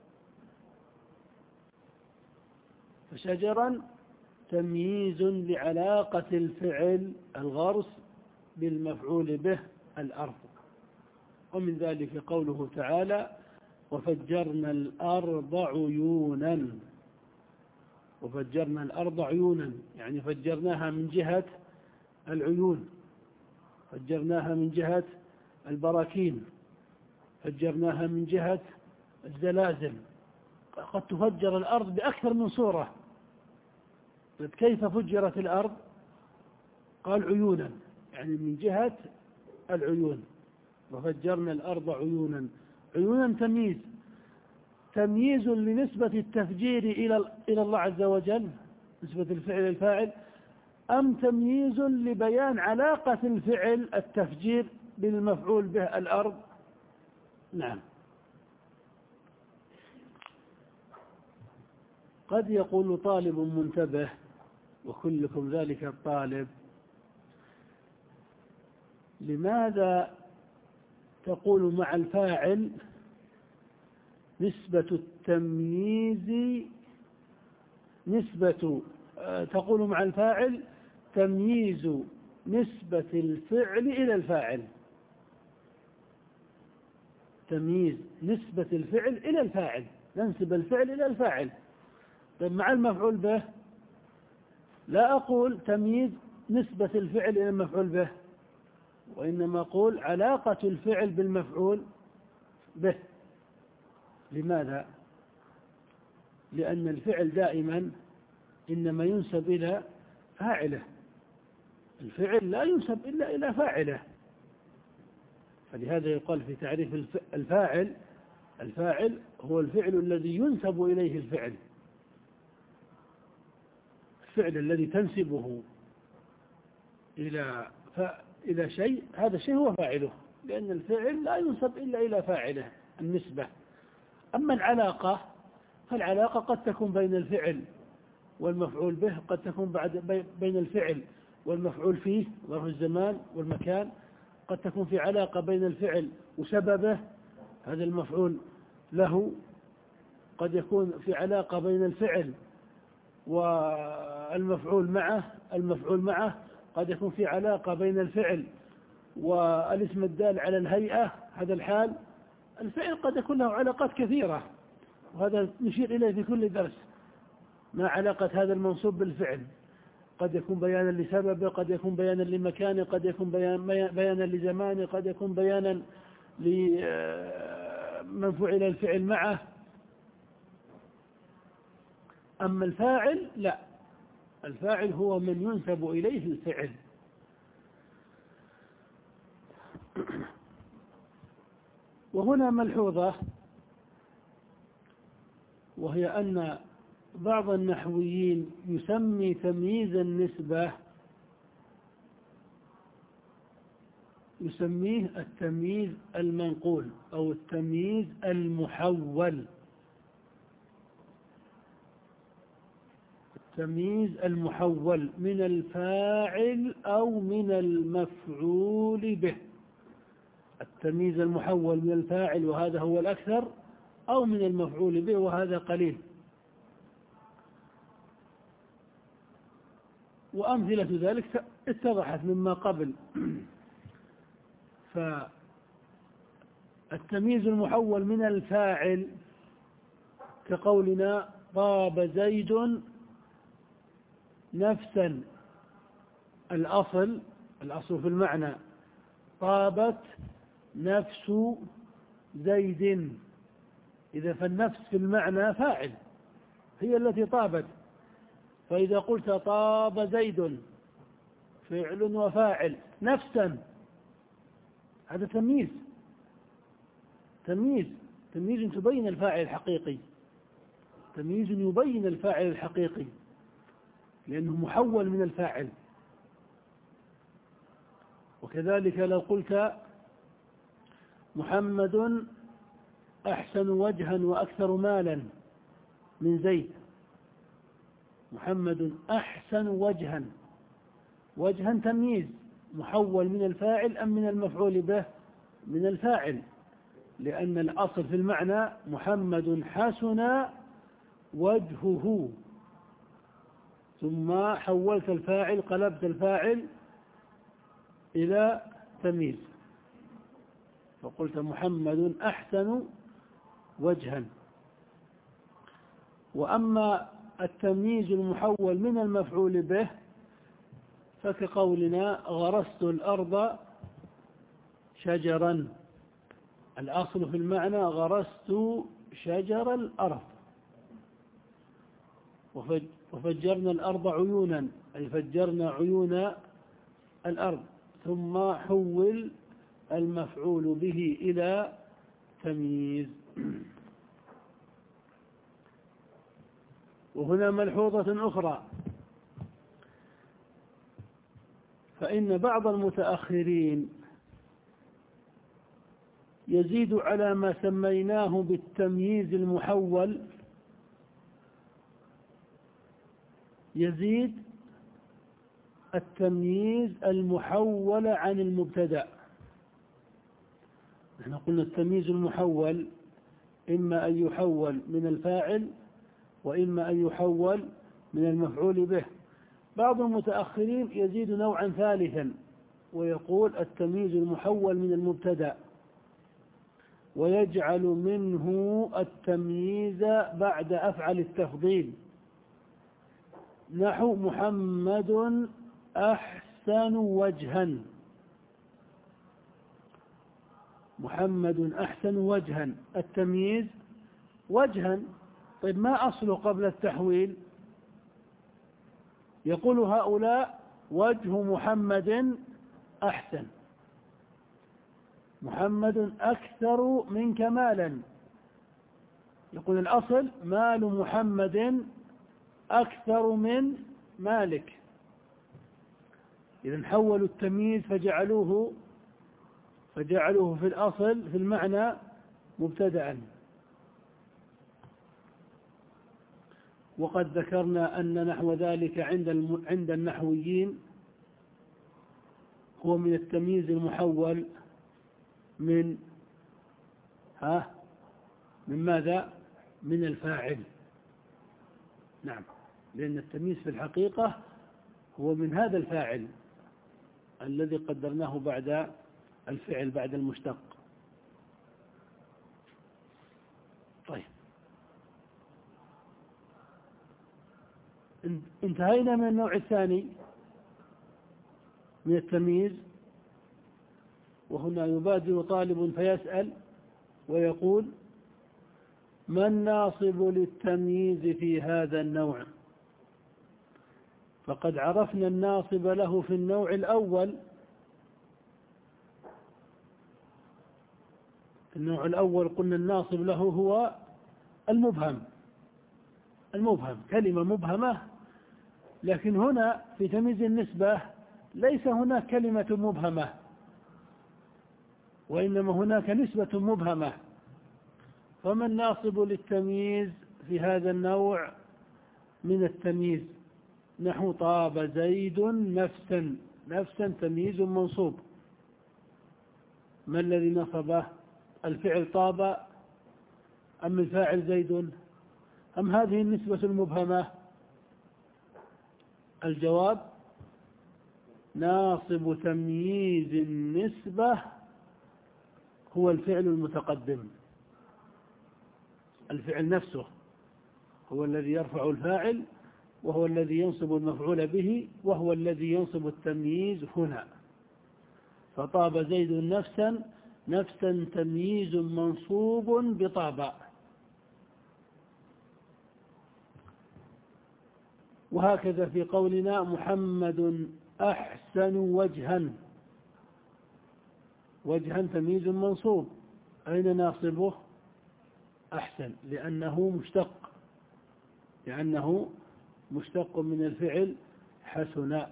فشجرا تمييز لعلاقة الفعل الغرس بالمفعول به الأرض. ومن ذلك قوله تعالى: وفجرنا الأرض عيونا. وفجرنا الأرض عيونا يعني فجرناها من جهة العيون، فجرناها من جهة البراكين، فجرناها من جهة الزلازل. قد تفجر الأرض بأكثر من صورة. كيف فجرت الأرض؟ قال عيونا، يعني من جهة العيون. وفجرنا الأرض عيونا. عيونا تمييز، تمييز لنسبة التفجير إلى إلى الله عز وجل، نسبة الفعل الفاعل، أم تمييز لبيان علاقة الفعل التفجير بالمفعول به الأرض؟ نعم. قد يقول طالب منتبه، وكلكم ذلك الطالب: لماذا تقول مع الفاعل نسبة التمييز نسبة تقول مع الفاعل تمييز نسبة الفعل إلى الفاعل؟ تمييز نسبة الفعل إلى الفاعل، ننسب الفعل إلى الفاعل. طيب مع المفعول به لا أقول تمييز نسبة الفعل إلى المفعول به، وإنما أقول علاقة الفعل بالمفعول به. لماذا؟ لأن الفعل دائما إنما ينسب إلى فاعله، الفعل لا ينسب إلا إلى فاعله. فلهذا يقال في تعريف الفاعل: الفاعل هو الفعل الذي ينسب إليه الفعل. الفعل الذي تنسبه إلى إلى شيء، هذا الشيء هو فاعله، لأن الفعل لا ينسب إلا إلى فاعله النسبة. أما العلاقة فالعلاقة قد تكون بين الفعل والمفعول به، قد تكون بعد بين الفعل والمفعول فيه، ظرف الزمان والمكان، قد تكون في علاقة بين الفعل وسببه، هذا المفعول له، قد يكون في علاقة بين الفعل والمفعول معه، المفعول معه قد يكون في علاقة بين الفعل والاسم الدال على الهيئة، هذا الحال. الفعل قد يكون له علاقات كثيرة، وهذا نشير إليه في كل درس. ما علاقة هذا المنصوب بالفعل؟ قد يكون بيانا لسببه، قد يكون بيانا لمكانه، قد يكون بيان بيانا لزمانه، قد يكون بيانا لمن فعل الفعل معه. أما الفاعل لا، الفاعل هو من ينسب إليه الفعل. وهنا ملحوظة، وهي أن بعض النحويين يسمي تمييز النسبة، يسميه التمييز المنقول أو التمييز المحول. التمييز المحول من الفاعل أو من المفعول به. التمييز المحول من الفاعل وهذا هو الأكثر، أو من المفعول به وهذا قليل. وأمثلة ذلك اتضحت مما قبل. فالتمييز المحول من الفاعل كقولنا: طاب زيد نفسا. الأصل الأصل في المعنى: طابت نفس زيد. إذا فالنفس في المعنى فاعل، هي التي طابت. فإذا قلت طاب زيد فعل وفاعل نفسا، هذا تمييز، تمييز تمييز تبين الفاعل الحقيقي، تمييز يبين الفاعل الحقيقي، لأنه محول من الفاعل. وكذلك لو قلت: محمد أحسن وجها وأكثر مالا من زيد. محمد أحسن وجها، وجها تمييز محول من الفاعل أم من المفعول به؟ من الفاعل، لأن الأصل في المعنى: محمد حسن وجهه، ثم حولت الفاعل، قلبت الفاعل إلى تمييز، فقلت محمد أحسن وجها. وأما التمييز المحول من المفعول به فكقولنا: غرست الأرض شجرا. الأصل في المعنى: غرست شجر الأرض. وفجرنا الأرض عيونا، أي فجرنا عيون الأرض، ثم حول المفعول به إلى تمييز. وهنا ملحوظة أخرى، فإن بعض المتأخرين يزيد على ما سميناه بالتمييز المحول، يزيد التمييز المحول عن المبتدأ. نحن قلنا التمييز المحول إما أن يحول من الفاعل وإما أن يحول من المفعول به. بعض المتأخرين يزيد نوعا ثالثا ويقول التمييز المحول من المبتدأ، ويجعل منه التمييز بعد أفعل التفضيل، نحو محمد أحسن وجها. محمد أحسن وجها، التمييز وجها. طيب ما أصله قبل التحويل؟ يقول هؤلاء وجه محمد أحسن، محمد أكثر منك مالا. يقول الأصل مال محمد أكثر من مالك. إذن حولوا التمييز فجعلوه فجعلوه في الأصل في المعنى مبتدأ. وقد ذكرنا أن نحو ذلك عند عند النحويين هو من التمييز المحول من ها من ماذا؟ من الفاعل. نعم، لأن التمييز في الحقيقة هو من هذا الفاعل الذي قدرناه بعد الفعل بعد المشتق. طيب، انتهينا من النوع الثاني من التمييز. وهنا يبادر طالب فيسأل ويقول: ما الناصب للتمييز في هذا النوع؟ فقد عرفنا الناصب له في النوع الأول. النوع الأول قلنا الناصب له هو المبهم المبهم كلمة مبهمة، لكن هنا في تمييز النسبة ليس هناك كلمة مبهمة، وإنما هناك نسبة مبهمة. فما الناصب للتمييز في هذا النوع من التمييز؟ نحو طاب زيد نفسا. نفسا تمييز منصوب. ما الذي نصبه؟ الفعل طاب أم الفاعل زيد أم هذه النسبة المبهمة؟ الجواب: ناصب تمييز النسبة هو الفعل المتقدم. الفعل نفسه هو الذي يرفع الفاعل، وهو الذي ينصب المفعول به، وهو الذي ينصب التمييز هنا. فطاب زيد نفسا. نفسا تمييز منصوب بطاب. وهكذا في قولنا محمد أحسن وجها. وجها تمييز منصوب. أين ناصبه؟ أحسن، لأنه مشتق لأنه مشتق من الفعل حسن.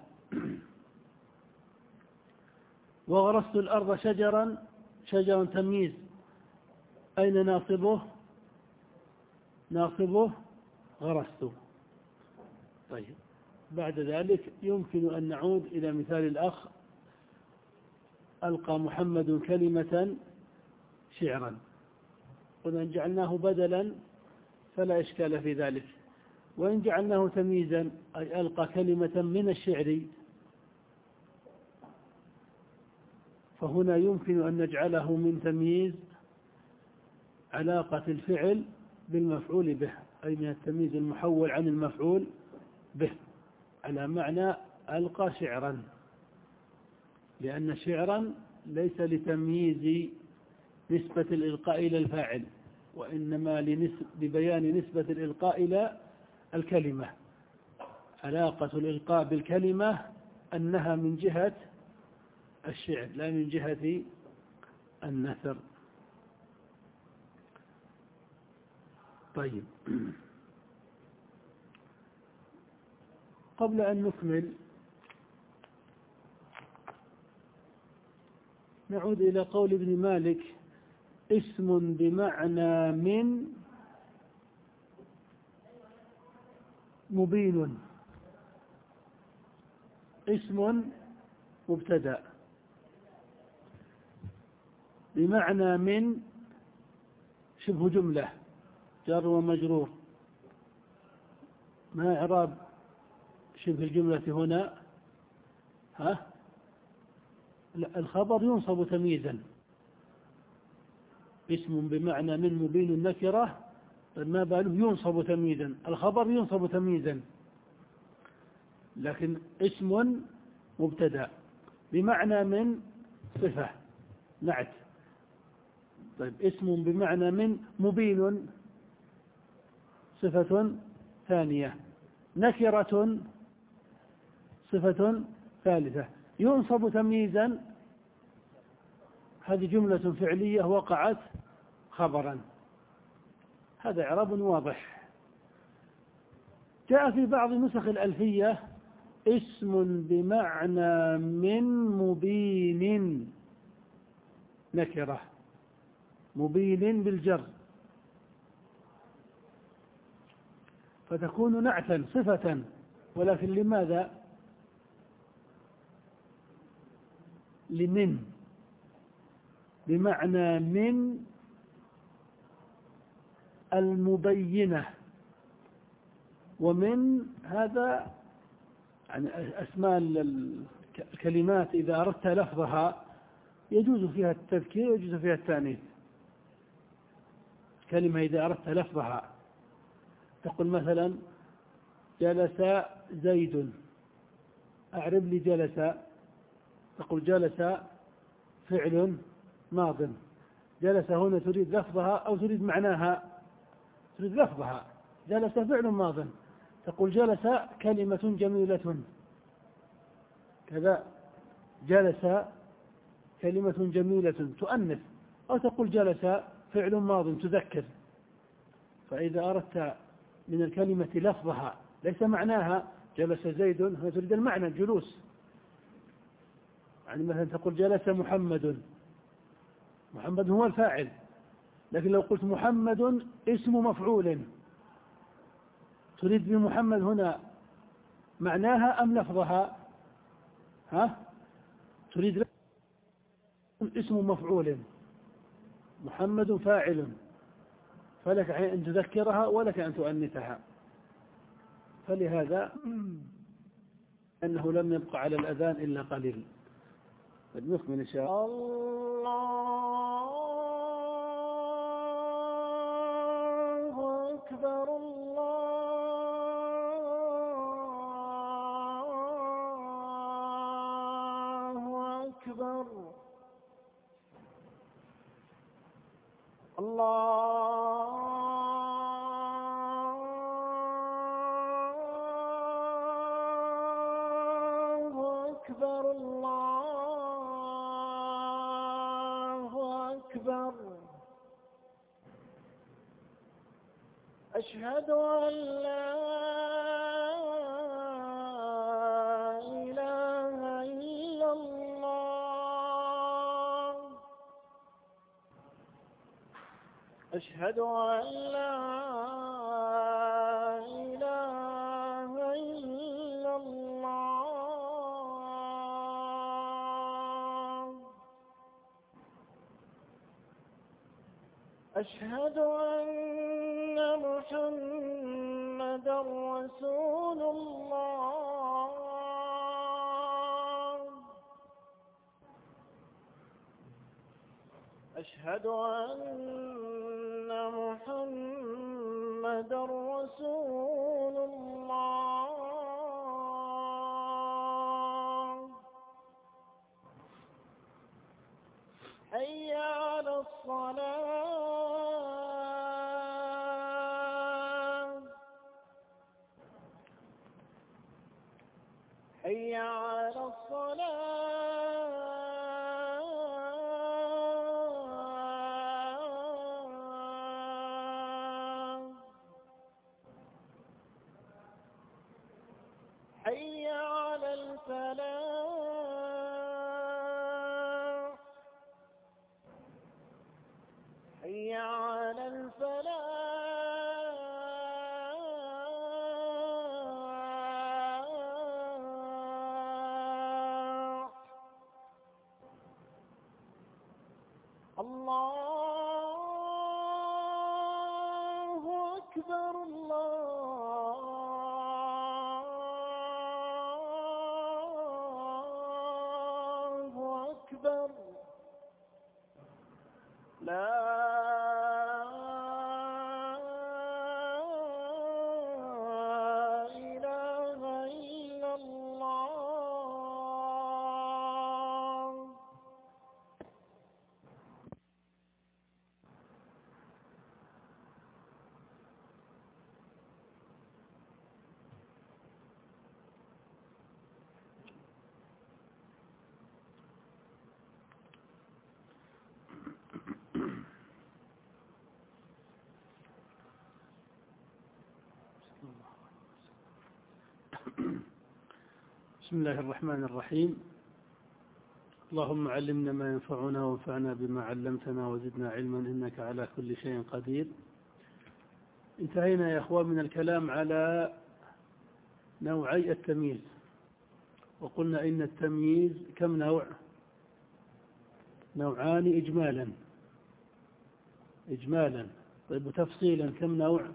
وغرست الأرض شجرا. شجرا تمييز. أين ناصبه؟ ناصبه غرست. طيب، بعد ذلك يمكن أن نعود إلى مثال الأخ: ألقى محمد كلمة شعرا. وإن جعلناه بدلا فلا إشكال في ذلك، وإن جعلناه تمييزا أي ألقى كلمة من الشعر فهنا يمكن أن نجعله من تمييز علاقة الفعل بالمفعول به، أي من التمييز المحول عن المفعول به، على معنى ألقى شعرا، لأن شعرا ليس لتمييز نسبة الإلقاء إلى الفاعل، وإنما لبيان نسبة الإلقاء إلى الكلمة. علاقة الإلقاء بالكلمة أنها من جهة الشعر لا من جهة النثر. طيب، قبل أن نكمل نعود إلى قول ابن مالك: اسم بمعنى من مبين. اسم مبتدأ بمعنى من شبه جملة جار ومجرور. ما إعراب شبه الجملة هنا؟ ها؟ الخبر ينصب تمييزا. اسم بمعنى من مبين النكرة، ما باله ينصب تمييزا؟ الخبر ينصب تمييزا، لكن اسم مبتدأ بمعنى من صفة نعت. طيب، اسم بمعنى من مبين صفة ثانية. نكرة صفة ثالثة. ينصب تمييزا، هذه جملة فعلية وقعت خبرا، هذا إعراب واضح. جاء في بعض نسخ الألفية اسم بمعنى من مبين نكرة، مبين بالجر، فتكون نعتا صفة، ولكن لماذا؟ لمن، بمعنى من المبينة. ومن هذا يعني أسماء الكلمات إذا أردت لفظها يجوز فيها التذكير ويجوز فيها التأنيث. كلمة إذا أردت لفظها تقول مثلا جلس زيد، أعرب لي جلس، تقول جلس فعل ماض. جلس هنا تريد لفظها أو تريد معناها؟ تريد لفظها. جلس فعل ماض، تقول جلس كلمة جميلة كذا، جلس كلمة جميلة تؤنث، أو تقول جلس فعل ماض تذكر. فإذا أردت من الكلمة لفظها ليس معناها جلس زيد، هنا تريد المعنى الجلوس. يعني مثلا تقول جلس محمد، محمد هو الفاعل، لكن لو قلت محمد اسم مفعول، تريد بمحمد هنا معناها أم لفظها؟ ها؟ تريد اسم مفعول، محمد فاعل، فلك أن تذكرها ولك أن تؤنثها. فلهذا أنه لم يبقى على الأذان إلا قليل. نكمل إن شاء الله. الله أكبر، الله أكبر، الله أكبر، الله أكبر. أشهد أن لا إله إلا الله، أشهد أن لا إله إلا الله، أشهد أن محمدا رسول الله، أشهد أن محمدا رسول الله. حي على الصلاة، حي على الصلاة، حي على الفلاح، حي على الفلاح. الله أكبر، الله أكبر. لا إله إلا الله. بسم الله الرحمن الرحيم. اللهم علمنا ما ينفعنا وانفعنا بما علمتنا وزدنا علما إنك على كل شيء قدير. انتهينا يا أخوان من الكلام على نوعي التمييز، وقلنا إن التمييز كم نوع؟ نوعان إجمالا إجمالا طيب وتفصيلا كم نوع؟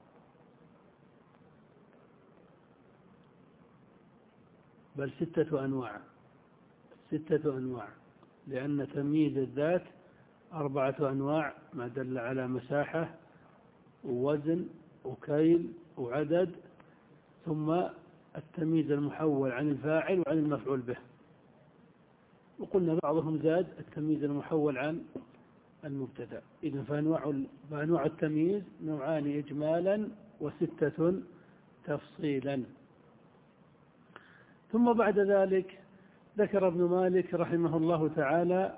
بل ستة أنواع ستة أنواع لأن تمييز الذات أربعة أنواع، ما دل على مساحة ووزن وكيل وعدد، ثم التمييز المحول عن الفاعل وعن المفعول به. وقلنا بعضهم زاد التمييز المحول عن المبتدأ. إذن فأنواع فأنواع التمييز نوعان إجمالا وستة تفصيلا. ثم بعد ذلك ذكر ابن مالك رحمه الله تعالى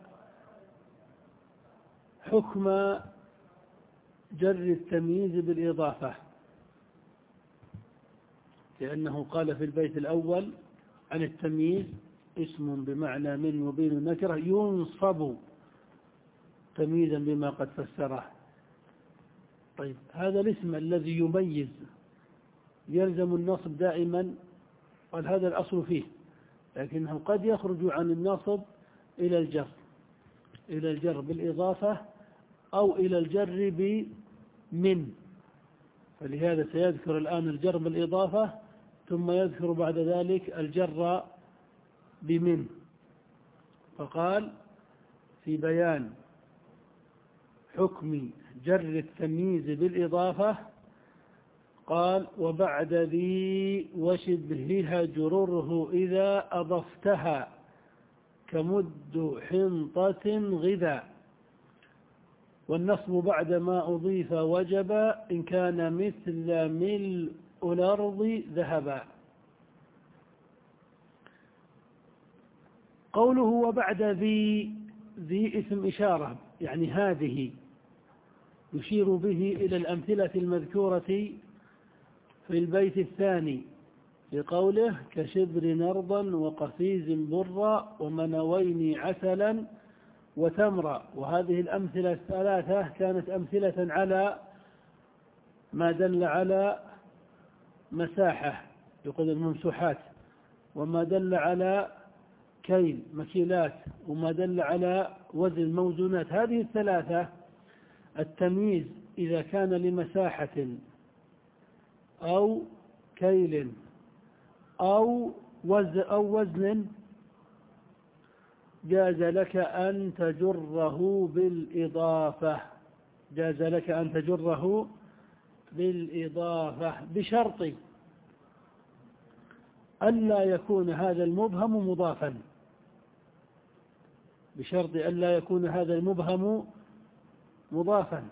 حكم جر التمييز بالإضافة، لأنه قال في البيت الأول عن التمييز اسم بمعنى من مبين النكرة ينصب تمييزا بما قد فسره. طيب هذا الاسم الذي يميز يلزم النصب دائما، قال هذا الأصل فيه، لكنه قد يخرج عن النصب إلى الجر إلى الجر بالإضافة أو إلى الجر بمن. فلهذا سيذكر الآن الجر بالإضافة ثم يذكر بعد ذلك الجر بمن. فقال في بيان حكم جر التمييز بالإضافة قال وبعد ذي وشبهها جرره إذا أضفتها كمد حنطة غذا، والنصب بعد ما أضيف وجب إن كان مثل ملء الأرض ذهبا. قوله وبعد ذي، ذي اسم إشارة يعني هذه، يشير به إلى الأمثلة المذكورة في البيت الثاني في قوله كشبر نرضا وقفيز برا ومنوين عسلا وتمرا. وهذه الأمثلة الثلاثة كانت أمثلة على ما دل على مساحة يقول الممسوحات، وما دل على كيل مكيلات، وما دل على وزن موزونات. هذه الثلاثة التمييز إذا كان لمساحة أو كيل أو وزن أو وزن جاز لك أن تجره بالإضافة جاز لك أن تجره بالإضافة بشرط ألا يكون هذا المبهم مضافا بشرط ألا يكون هذا المبهم مضافا.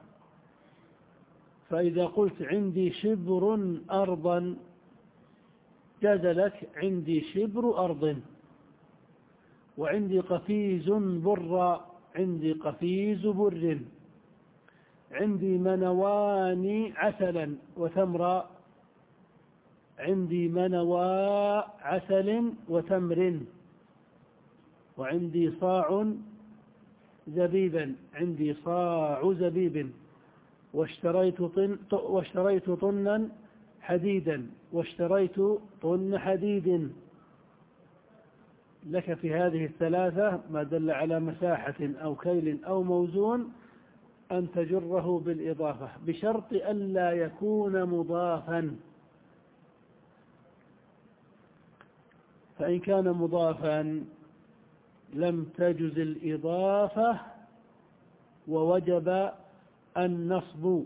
فإذا قلت عندي شبر أرضا جاز لك عندي شبر أرض، وعندي قفيز بر عندي قفيز بر، عندي منوان عسلا وتمر عندي منوى عسل وتمر، وعندي صاع زبيبا عندي صاع زبيب، واشتريت طن واشتريت طنا حديدا واشتريت طن حديد. لك في هذه الثلاثة ما دل على مساحة أو كيل أو موزون أن تجره بالإضافة بشرط ألا يكون مضافا. فإن كان مضافا لم تجز الإضافة ووجب النصب.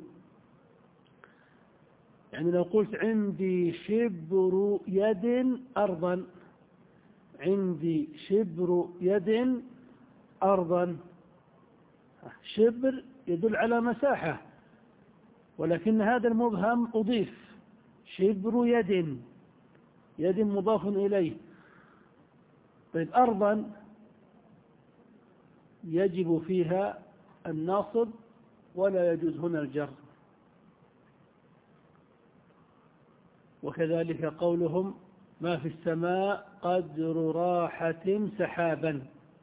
يعني لو قلت عندي شبر يد أرضا عندي شبر يد أرضا، شبر يدل على مساحة، ولكن هذا المبهم أضيف شبر يد، يد مضاف إليه. طيب أرضا يجب فيها الناصب ولا يجوز هنا الجر. وكذلك قولهم ما في السماء قدر راحة سحابا.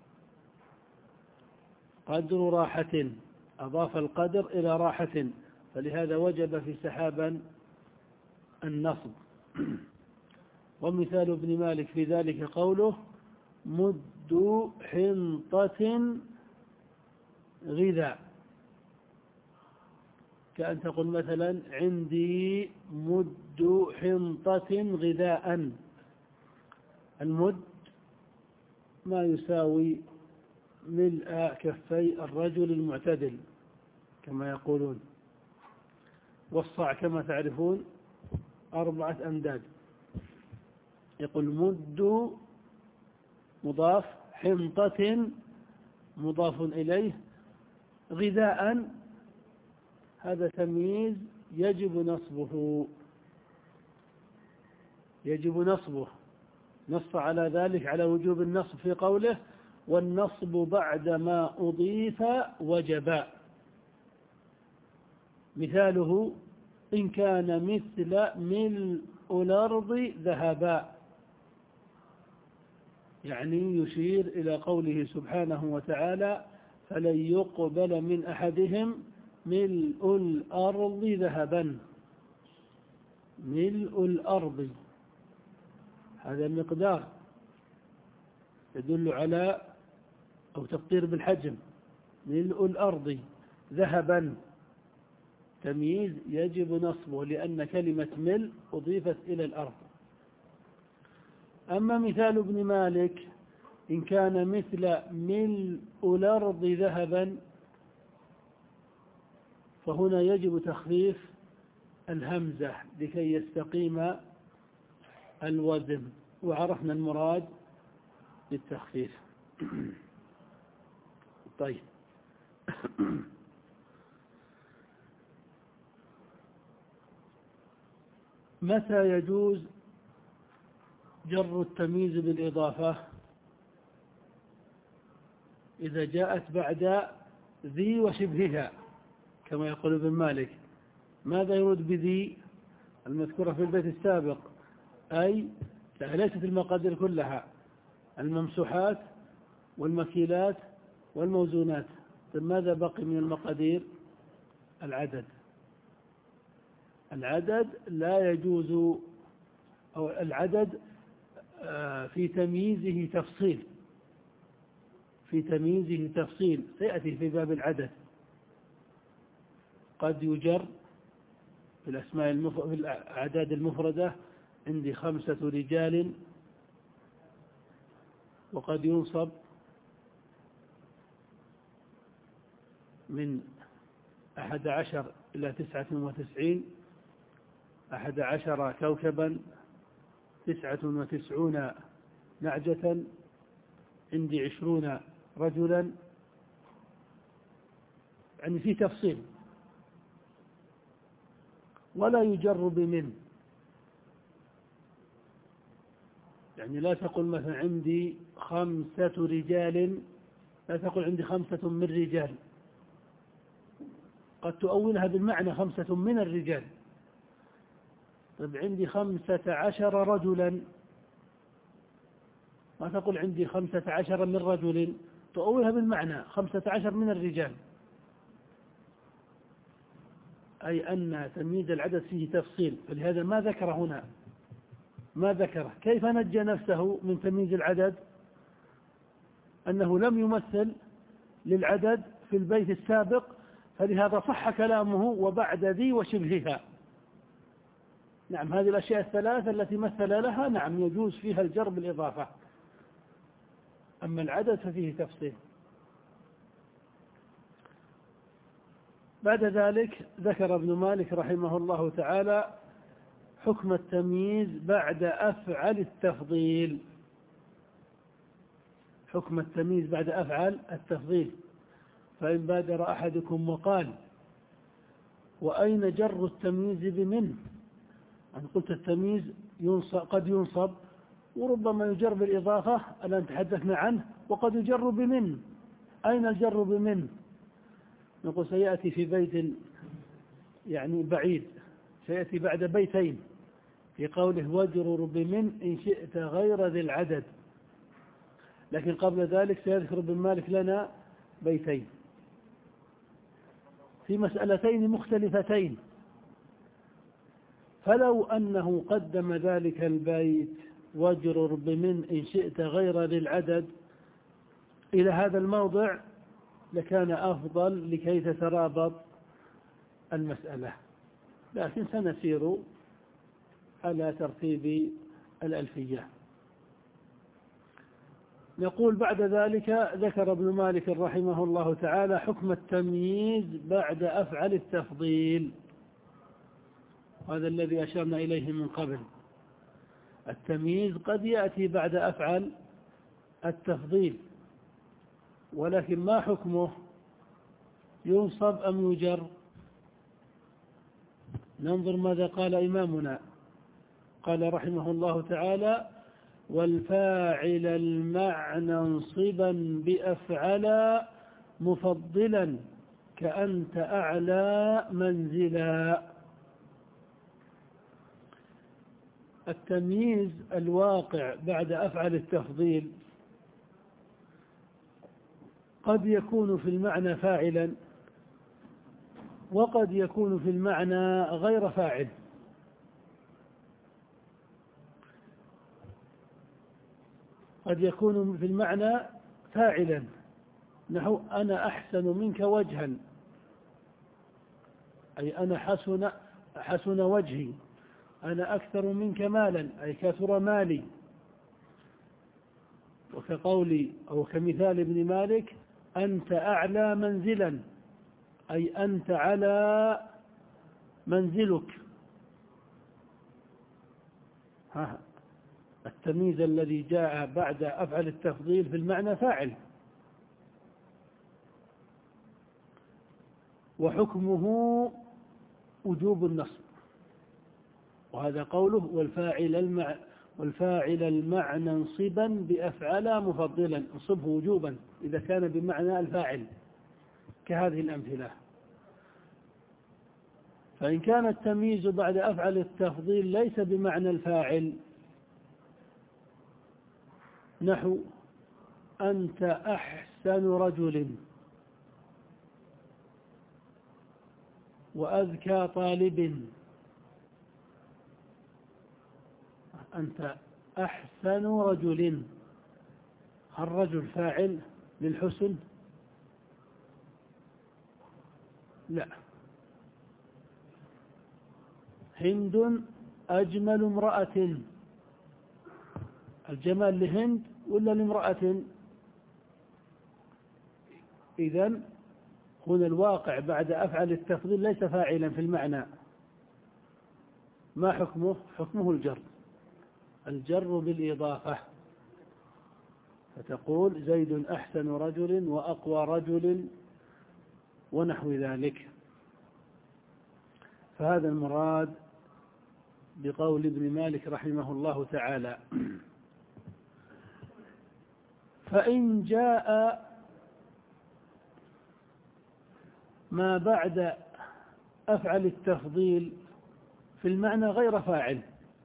قدر راحة، أضاف القدر إلى راحة، فلهذا وجب في سحابا النصب. ومثال ابن مالك في ذلك قوله مد حنطة غذاء، كأن تقول مثلا عندي مد حنطة غذاء. المد ما يساوي ملء كفي الرجل المعتدل كما يقولون، والصاع كما تعرفون أربعة أمداد. يقول مد مضاف، حنطة مضاف إليه، غذاء هذا تمييز يجب نصبه، يجب نصبه. نص على ذلك على وجوب النصب في قوله والنصب بعد ما أضيف وجب. مثاله إن كان مثل ملء الأرض ذهبا، يعني يشير إلى قوله سبحانه وتعالى فلن يقبل من أحدهم ملء الأرض ذهبا. ملء الأرض هذا المقدار يدل على أو تقدير بالحجم. ملء الأرض ذهبا تمييز يجب نصبه لأن كلمة ملء أضيفت إلى الأرض. أما مثال ابن مالك إن كان مثل ملء الأرض ذهبا، فهنا يجب تخفيف الهمزة لكي يستقيم الوزن، وعرفنا المراد بالتخفيف. طيب متى يجوز جر التمييز بالإضافة؟ إذا جاءت بعد ذي وشبهها كما يقول ابن مالك. ماذا يرد بذي؟ المذكورة في البيت السابق، أي ليست المقادير كلها، الممسوحات والمكيلات والموزونات. ماذا بقي من المقادير؟ العدد. العدد لا يجوز، أو العدد في تمييزه تفصيل، في تمييزه تفصيل سيأتي في باب العدد. قد يجر في الأسماء المف... في الأعداد المفردة عندي خمسة رجال، وقد ينصب من أحد عشر إلى تسعة وتسعين، أحد عشر كوكبا، تسعة وتسعون نعجة، عندي عشرون رجلا، يعني في تفصيل. ولا يجر بمن، يعني لا تقول مثلا عندي خمسة رجال، لا تقول عندي خمسة من رجال، قد تؤولها بالمعنى خمسة من الرجال. طيب عندي خمسة عشر رجلا، ما تقول عندي خمسة عشر من رجل، تؤولها بالمعنى خمسة عشر من الرجال، أي أن تمييز العدد فيه تفصيل. فلهذا ما ذكر هنا، ما ذكر. كيف نجى نفسه من تمييز العدد؟ أنه لم يمثل للعدد في البيت السابق، فلهذا صح كلامه وبعد ذي وشبهها. نعم، هذه الأشياء الثلاثة التي مثل لها نعم يجوز فيها الجر بالإضافة، أما العدد ففيه تفصيل. بعد ذلك ذكر ابن مالك رحمه الله تعالى حكم التمييز بعد أفعل التفضيل. حكم التمييز بعد أفعل التفضيل. فإن بادر أحدكم وقال وأين جر التمييز بمن؟ أنا قلت التمييز ينصب، قد ينصب وربما يجر بالإضافة الآن تحدثنا عنه، وقد يجر بمن. أين الجر بمن؟ نقول سيأتي في بيت يعني بعيد، سيأتي بعد بيتين، في قوله واجرر بمن إن شئت غير ذي العدد، لكن قبل ذلك سيذكر ابن مالك لنا بيتين في مسألتين مختلفتين. فلو أنه قدم ذلك البيت واجرر بمن إن شئت غير ذي العدد إلى هذا الموضع لكان أفضل لكي تترابط المسألة، لكن سنسير على ترتيب الألفية. نقول بعد ذلك ذكر ابن مالك رحمه الله تعالى حكم التمييز بعد أفعل التفضيل، هذا الذي أشرنا إليه من قبل. التمييز قد يأتي بعد أفعل التفضيل، ولكن ما حكمه؟ ينصب أم يجر؟ ننظر ماذا قال إمامنا. قال رحمه الله تعالى والفاعل المعنى انصبا بأفعلا مفضلا كأنت أعلى منزلا. التمييز الواقع بعد أفعل التفضيل قد يكون في المعنى فاعلا وقد يكون في المعنى غير فاعل. قد يكون في المعنى فاعلا، نحو أنا أحسن منك وجها، أي أنا حسن, حسن وجهي. أنا أكثر منك مالا، أي كثر مالي. وكقولي أو كمثال ابن مالك أنت أعلى منزلا، أي أنت على منزلك. ها التمييز الذي جاء بعد أفعل التفضيل في المعنى فاعل، وحكمه وجوب النصب، وهذا قوله والفاعل المع والفاعل المعنى انصبا بأفعل مفضلا، انصبه وجوبا إذا كان بمعنى الفاعل كهذه الأمثلة. فإن كان التمييز بعد أفعل التفضيل ليس بمعنى الفاعل، نحو أنت أحسن رجل وأذكى طالب، أنت أحسن رجل، الرجل فاعل للحسن؟ لا. هند أجمل امرأة، الجمال لهند ولا لامرأة؟ إذن هنا الواقع بعد أفعل التفضيل ليس فاعلا في المعنى. ما حكمه؟ حكمه الجر، الجر بالإضافة، فتقول زيد أحسن رجل وأقوى رجل ونحو ذلك. فهذا المراد بقول ابن مالك رحمه الله تعالى. فإن جاء ما بعد أفعل التفضيل في المعنى غير فاعل،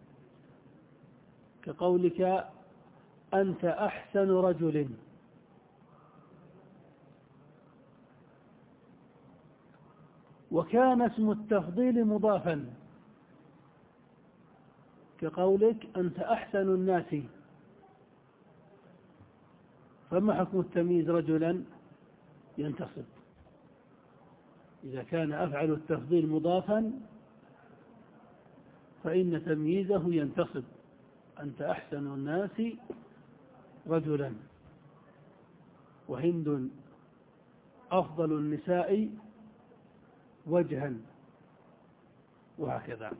كقولك أنت أحسن رجل، وكان اسم التفضيل مضافا، كقولك أنت أحسن الناس، فما حكم التمييز؟ رجلا ينتصب إذا كان أفعل التفضيل مضافا، فإن تمييزه ينتصب، أنت أحسن الناس رجلا، وهند أفضل النساء وجها، وهكذا.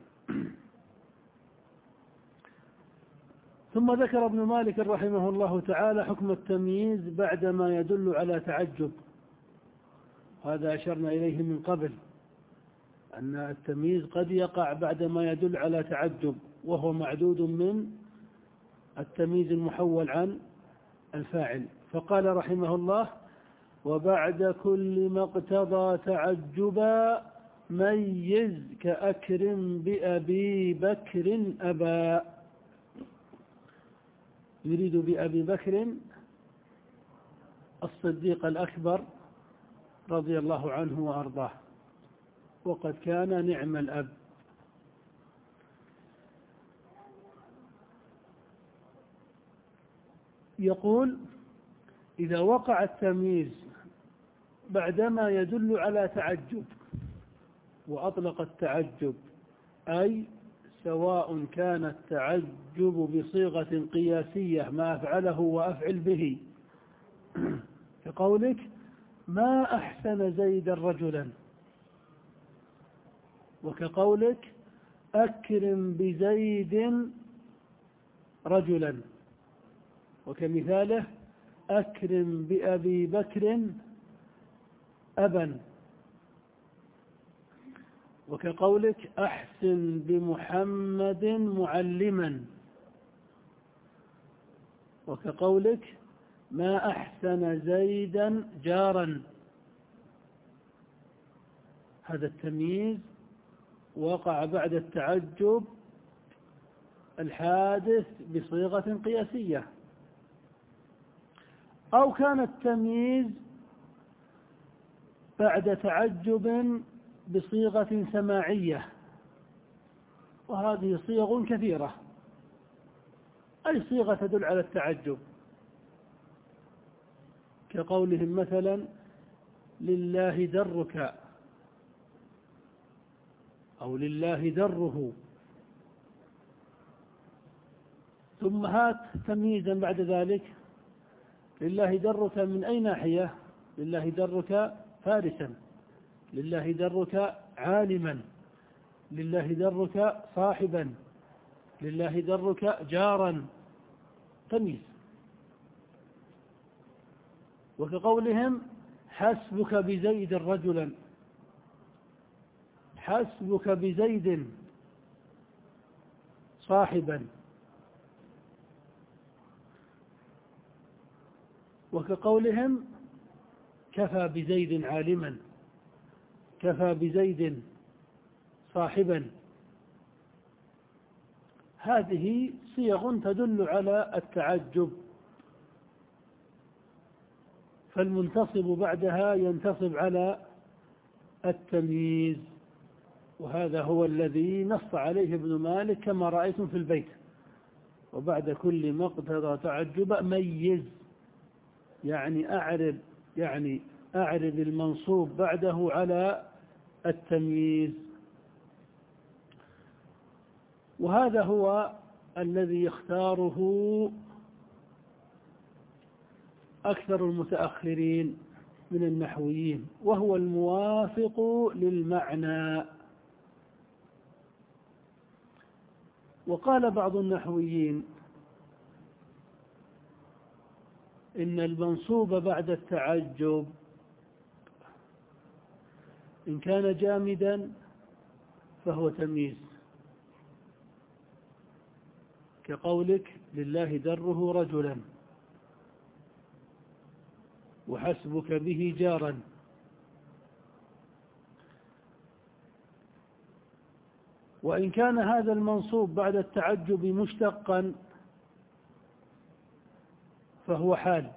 ثم ذكر ابن مالك رحمه الله تعالى حكم التمييز بعدما يدل على تعجب، هذا أشرنا إليه من قبل، أن التمييز قد يقع بعدما يدل على تعجب، وهو معدود من التمييز المحول عن الفاعل. فقال رحمه الله وبعد كل ما اقتضى تعجبا ميز كأكرم بأبي بكر أبا. يريد بأبي بكر الصديق الأكبر رضي الله عنه وأرضاه، وقد كان نعم الأب. يقول: إذا وقع التمييز بعدما يدل على تعجب، وأطلق التعجب أي سواء كان التعجب بصيغة قياسية ما أفعله وأفعل به، كقولك: ما أحسن زيد رجلا، وكقولك: أكرم بزيد رجلا، وكمثاله: أكرم بأبي بكر أبا، وكقولك: أحسن بمحمد معلما، وكقولك: ما أحسن زيدا جارا. هذا التمييز وقع بعد التعجب الحادث بصيغة قياسية، أو كان التمييز بعد تعجب بصيغة سماعية، وهذه صيغ كثيرة، أي صيغة تدل على التعجب، كقولهم مثلا: لله درك، أو لله دره. ثم هات تمييزا بعد ذلك: لله درك من أي ناحية؟ لله درك فارسا، لله درك عالما، لله درك صاحبا، لله درك جارا. تمييز. وكقولهم: حسبك بزيد رجلا، حسبك بزيد صاحبا. وكقولهم: كفى بزيد عالما، كفى بزيد صاحبا. هذه صيغ تدل على التعجب، فالمنتصب بعدها ينتصب على التمييز، وهذا هو الذي نص عليه ابن مالك كما رأيتم في البيت: وبعد كل مقتضى تعجب ميز، يعني أعرب يعني أعرب المنصوب بعده على التمييز. وهذا هو الذي يختاره أكثر المتأخرين من النحويين، وهو الموافق للمعنى. وقال بعض النحويين: إن المنصوب بعد التعجب إن كان جامدا فهو تمييز، كقولك: لله دره رجلا، وحسبك به جارا. وإن كان هذا المنصوب بعد التعجب مشتقا فهو حال،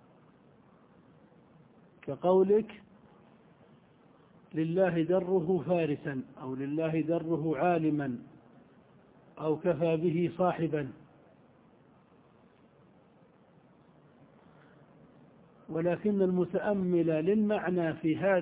كقولك: لله دره فارسا، أو لله دره عالما، أو كفى به صاحبا. ولكن المتأمل للمعنى في هذا